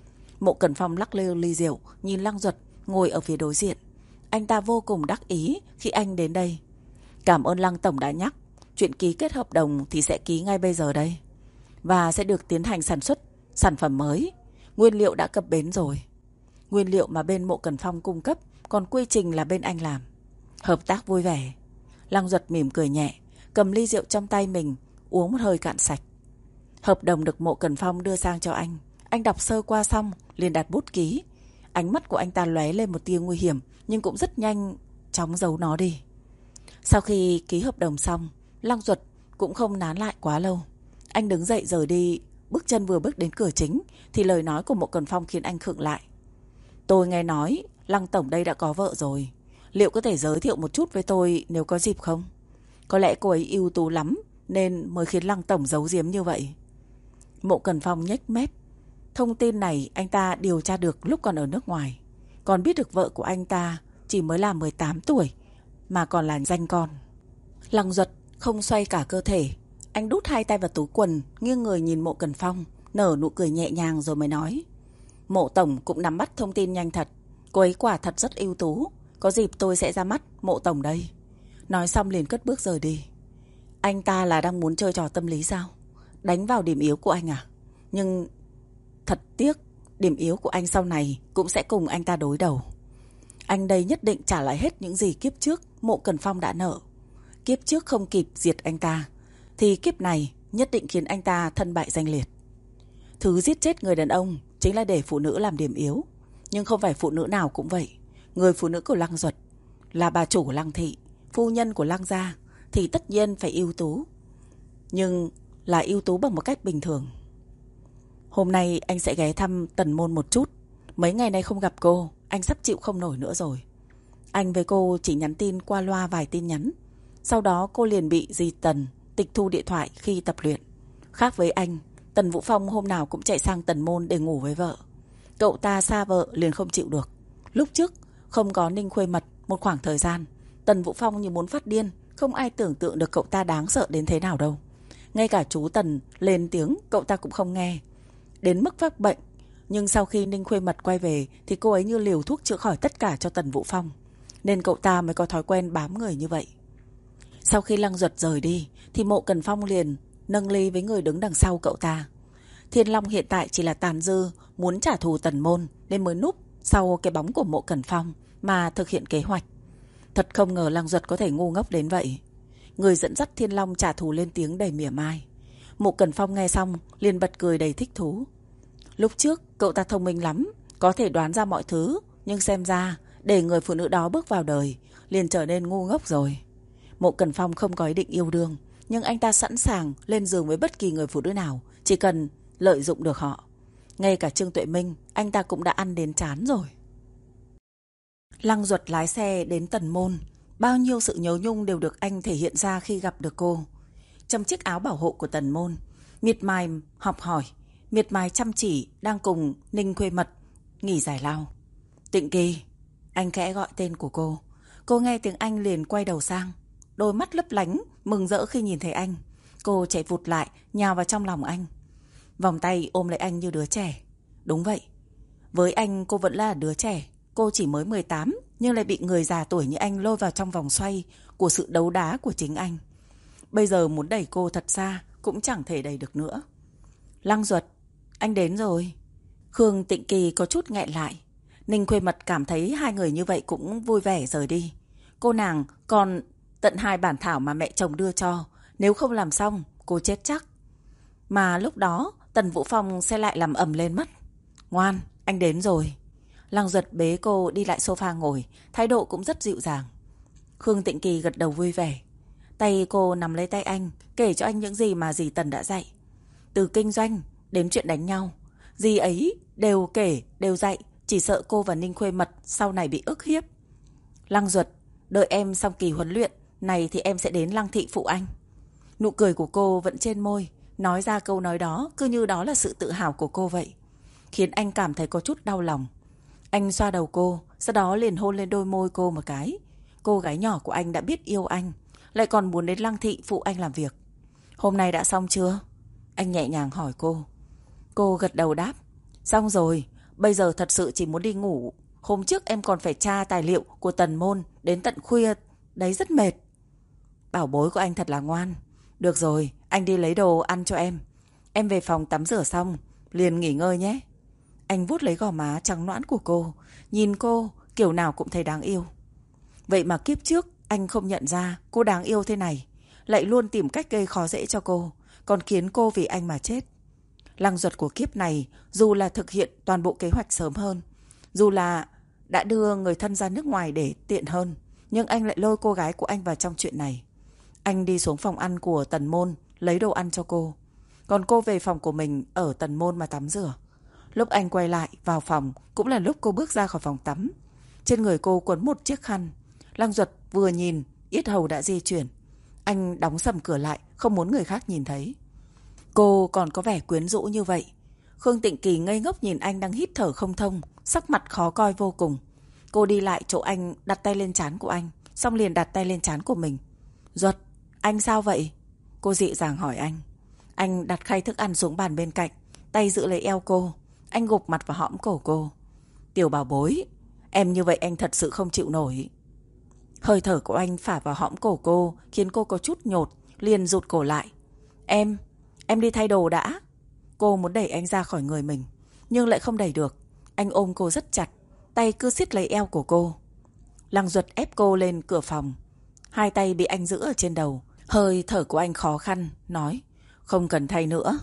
Mộ Cẩn Phong lắc lư ly rượu, nhìn Lăng Duật ngồi ở phía đối diện. Anh ta vô cùng đắc ý khi anh đến đây. Cảm ơn Lăng tổng đã nhắc, chuyện ký kết hợp đồng thì sẽ ký ngay bây giờ đây. Và sẽ được tiến hành sản xuất sản phẩm mới. Nguyên liệu đã cập bến rồi. Nguyên liệu mà bên Mộ Cẩn Phong cung cấp, còn quy trình là bên anh làm. Hợp tác vui vẻ. Lăng Duật mỉm cười nhẹ, cầm ly rượu trong tay mình, uống một hơi cạn sạch. Hợp đồng được Mộ Cẩn Phong đưa sang cho anh. Anh đọc sơ qua xong, liền đặt bút ký. Ánh mắt của anh ta lóe lên một tia nguy hiểm, nhưng cũng rất nhanh chóng giấu nó đi. Sau khi ký hợp đồng xong, Lăng Duật cũng không nán lại quá lâu. Anh đứng dậy rời đi, bước chân vừa bước đến cửa chính thì lời nói của Mộ Cẩn Phong khiến anh khựng lại. Tôi nghe nói Lăng tổng đây đã có vợ rồi. Liệu có thể giới thiệu một chút với tôi nếu có dịp không? Có lẽ cô ấy ưu tú lắm nên mới khiến Lăng tổng giấu giếm như vậy. Mộ Cẩn Phong nhếch mép. Thông tin này anh ta điều tra được lúc còn ở nước ngoài. Còn biết được vợ của anh ta chỉ mới là mười tám tuổi mà còn là danh con. Lăng Duật không xoay cả cơ thể. Anh đút hai tay vào túi quần, nghiêng người nhìn Mộ Cẩn Phong, nở nụ cười nhẹ nhàng rồi mới nói. Mộ tổng cũng nắm bắt thông tin nhanh thật. Cô ấy quả thật rất ưu tú. Có dịp tôi sẽ ra mắt Mộ tổng đây. Nói xong liền cất bước rời đi. Anh ta là đang muốn chơi trò tâm lý sao? Đánh vào điểm yếu của anh à? Nhưng thật tiếc, điểm yếu của anh sau này cũng sẽ cùng anh ta đối đầu. Anh đây nhất định trả lại hết những gì kiếp trước Mộ Cẩn Phong đã nợ. Kiếp trước không kịp diệt anh ta, thì kiếp này nhất định khiến anh ta thân bại danh liệt. Thứ giết chết người đàn ông chính là để phụ nữ làm điểm yếu. Nhưng không phải phụ nữ nào cũng vậy. Người phụ nữ của Lăng Duật là bà chủ của Lăng thị, phu nhân của Lăng gia, thì tất nhiên phải ưu tú. Nhưng là ưu tú bằng một cách bình thường. Hôm nay anh sẽ ghé thăm Tần Môn một chút. Mấy ngày nay không gặp cô, anh sắp chịu không nổi nữa rồi. Anh với cô chỉ nhắn tin qua loa vài tin nhắn. Sau đó cô liền bị dì Tần tịch thu điện thoại khi tập luyện. Khác với anh, Tần Vũ Phong hôm nào cũng chạy sang Tần Môn để ngủ với vợ. Cậu ta xa vợ liền không chịu được. Lúc trước không có Ninh Khuê Mật một khoảng thời gian, Tần Vũ Phong như muốn phát điên. Không ai tưởng tượng được cậu ta đáng sợ đến thế nào đâu. Ngay cả chú Tần lên tiếng cậu ta cũng không nghe, đến mức phát bệnh. Nhưng sau khi Ninh Khuê Mật quay về thì cô ấy như liều thuốc chữa khỏi tất cả cho Tần Vũ Phong, nên cậu ta mới có thói quen bám người như vậy. Sau khi Lăng Duật rời đi thì Mộ Cẩn Phong liền nâng ly với người đứng đằng sau cậu ta. Thiên Long hiện tại chỉ là tàn dư muốn trả thù Tần Môn, nên mới núp sau cái bóng của Mộ Cẩn Phong mà thực hiện kế hoạch. Thật không ngờ Lăng Duật có thể ngu ngốc đến vậy. Người dẫn dắt Thiên Long trả thù lên tiếng đầy mỉa mai. Mộ Cẩn Phong nghe xong liền bật cười đầy thích thú. Lúc trước cậu ta thông minh lắm, có thể đoán ra mọi thứ. Nhưng xem ra để người phụ nữ đó bước vào đời liền trở nên ngu ngốc rồi. Mộ Cẩn Phong không có ý định yêu đương, nhưng anh ta sẵn sàng lên giường với bất kỳ người phụ nữ nào, chỉ cần lợi dụng được họ. Ngay cả Trương Tuệ Minh anh ta cũng đã ăn đến chán rồi. Lăng Duật lái xe đến Tần Môn. Bao nhiêu sự nhớ nhung đều được anh thể hiện ra khi gặp được cô. Trong chiếc áo bảo hộ của Tần Môn, miệt mài học hỏi, miệt mài chăm chỉ đang cùng Ninh Khuê Mật nghỉ giải lao. Tịnh Kỳ, anh khẽ gọi tên của cô. Cô nghe tiếng anh liền quay đầu sang, đôi mắt lấp lánh mừng rỡ khi nhìn thấy anh. Cô chạy vụt lại, nhào vào trong lòng anh, vòng tay ôm lấy anh như đứa trẻ. Đúng vậy, với anh cô vẫn là đứa trẻ. Cô chỉ mới mười tám nhưng lại bị người già tuổi như anh lôi vào trong vòng xoay của sự đấu đá của chính anh. Bây giờ muốn đẩy cô thật xa cũng chẳng thể đẩy được nữa. Lăng Duật, anh đến rồi. Khương Tịnh Kỳ có chút nghẹn lại. Ninh Khuê Mật cảm thấy hai người như vậy cũng vui vẻ rời đi. Cô nàng còn tận hai bản thảo mà mẹ chồng đưa cho, nếu không làm xong cô chết chắc. Mà lúc đó Tần Vũ Phong sẽ lại làm ầm lên mất. Ngoan, anh đến rồi. Lăng Duật bế cô đi lại sofa ngồi, thái độ cũng rất dịu dàng. Khương Tịnh Kỳ gật đầu vui vẻ. Tay cô nắm lấy tay anh, kể cho anh những gì mà dì Tần đã dạy. Từ kinh doanh đến chuyện đánh nhau, dì ấy đều kể, đều dạy. Chỉ sợ cô và Ninh Khuê Mật sau này bị ức hiếp. Lăng Duật, đợi em xong kỳ huấn luyện này thì em sẽ đến Lăng thị phụ anh. Nụ cười của cô vẫn trên môi, nói ra câu nói đó cứ như đó là sự tự hào của cô vậy, khiến anh cảm thấy có chút đau lòng. Anh xoa đầu cô, sau đó liền hôn lên đôi môi cô một cái. Cô gái nhỏ của anh đã biết yêu anh, lại còn muốn đến Lăng thị phụ anh làm việc. Hôm nay đã xong chưa? Anh nhẹ nhàng hỏi cô. Cô gật đầu đáp. Xong rồi, bây giờ thật sự chỉ muốn đi ngủ. Hôm trước em còn phải tra tài liệu của Tần Môn đến tận khuya. Đấy rất mệt. Bảo bối của anh thật là ngoan. Được rồi, anh đi lấy đồ ăn cho em. Em về phòng tắm rửa xong liền nghỉ ngơi nhé. Anh vuốt lấy gò má trắng nõn của cô. Nhìn cô kiểu nào cũng thấy đáng yêu. Vậy mà kiếp trước anh không nhận ra cô đáng yêu thế này, lại luôn tìm cách gây khó dễ cho cô, còn khiến cô vì anh mà chết. Lăng Duật của kiếp này, dù là thực hiện toàn bộ kế hoạch sớm hơn, dù là đã đưa người thân ra nước ngoài để tiện hơn, nhưng anh lại lôi cô gái của anh vào trong chuyện này. Anh đi xuống phòng ăn của Tần Môn lấy đồ ăn cho cô, còn cô về phòng của mình ở Tần Môn mà tắm rửa. Lúc anh quay lại vào phòng cũng là lúc cô bước ra khỏi phòng tắm. Trên người cô quấn một chiếc khăn. Lăng Duật vừa nhìn, yết hầu đã di chuyển. Anh đóng sầm cửa lại, không muốn người khác nhìn thấy. Cô còn có vẻ quyến rũ như vậy. Khương Tịnh Kỳ ngây ngốc nhìn anh đang hít thở không thông, sắc mặt khó coi vô cùng. Cô đi lại chỗ anh, đặt tay lên trán của anh, xong liền đặt tay lên trán của mình. Duật, anh sao vậy? Cô dịu dàng hỏi anh. Anh đặt khay thức ăn xuống bàn bên cạnh, tay giữ lấy eo cô. Anh gục mặt vào hõm cổ cô. Tiểu bảo bối, em như vậy anh thật sự không chịu nổi. Hơi thở của anh phả vào hõm cổ cô, khiến cô có chút nhột, liền rụt cổ lại. Em, em đi thay đồ đã. Cô muốn đẩy anh ra khỏi người mình, nhưng lại không đẩy được. Anh ôm cô rất chặt, tay cứ siết lấy eo của cô. Lăng Duật ép cô lên cửa phòng. Hai tay bị anh giữ ở trên đầu. Hơi thở của anh khó khăn, nói. Không cần thay nữa.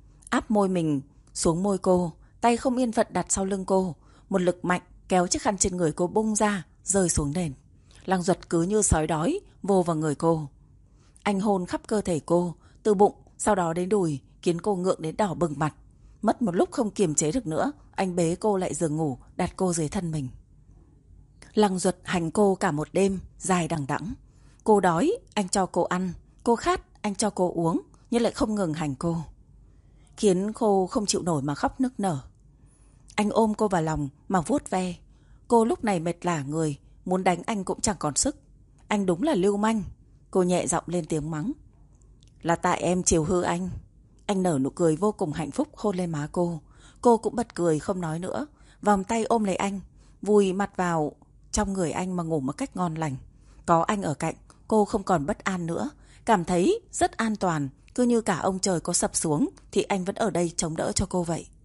Áp môi mình xuống môi cô, tay không yên phận đặt sau lưng cô. Một lực mạnh kéo chiếc khăn trên người cô bung ra, rơi xuống nền. Lăng Duật cứ như sói đói vô vào người cô. Anh hôn khắp cơ thể cô, từ bụng sau đó đến đùi, khiến cô ngượng đến đỏ bừng mặt. Mất một lúc không kiềm chế được nữa, anh bế cô lại giường ngủ, đặt cô dưới thân mình. Lăng Duật hành cô cả một đêm dài đằng đẵng. Cô đói, anh cho cô ăn. Cô khát, anh cho cô uống, nhưng lại không ngừng hành cô, khiến cô không chịu nổi mà khóc nức nở. Anh ôm cô vào lòng mà vuốt ve. Cô lúc này mệt lả người, muốn đánh anh cũng chẳng còn sức. Anh đúng là lưu manh. Cô nhẹ giọng lên tiếng mắng. Là tại em chiều hư anh. Anh nở nụ cười vô cùng hạnh phúc hôn lên má cô. Cô cũng bật cười không nói nữa, vòng tay ôm lấy anh, vùi mặt vào trong người anh mà ngủ một cách ngon lành. Có anh ở cạnh, cô không còn bất an nữa, cảm thấy rất an toàn, cứ như cả ông trời có sập xuống thì anh vẫn ở đây chống đỡ cho cô vậy.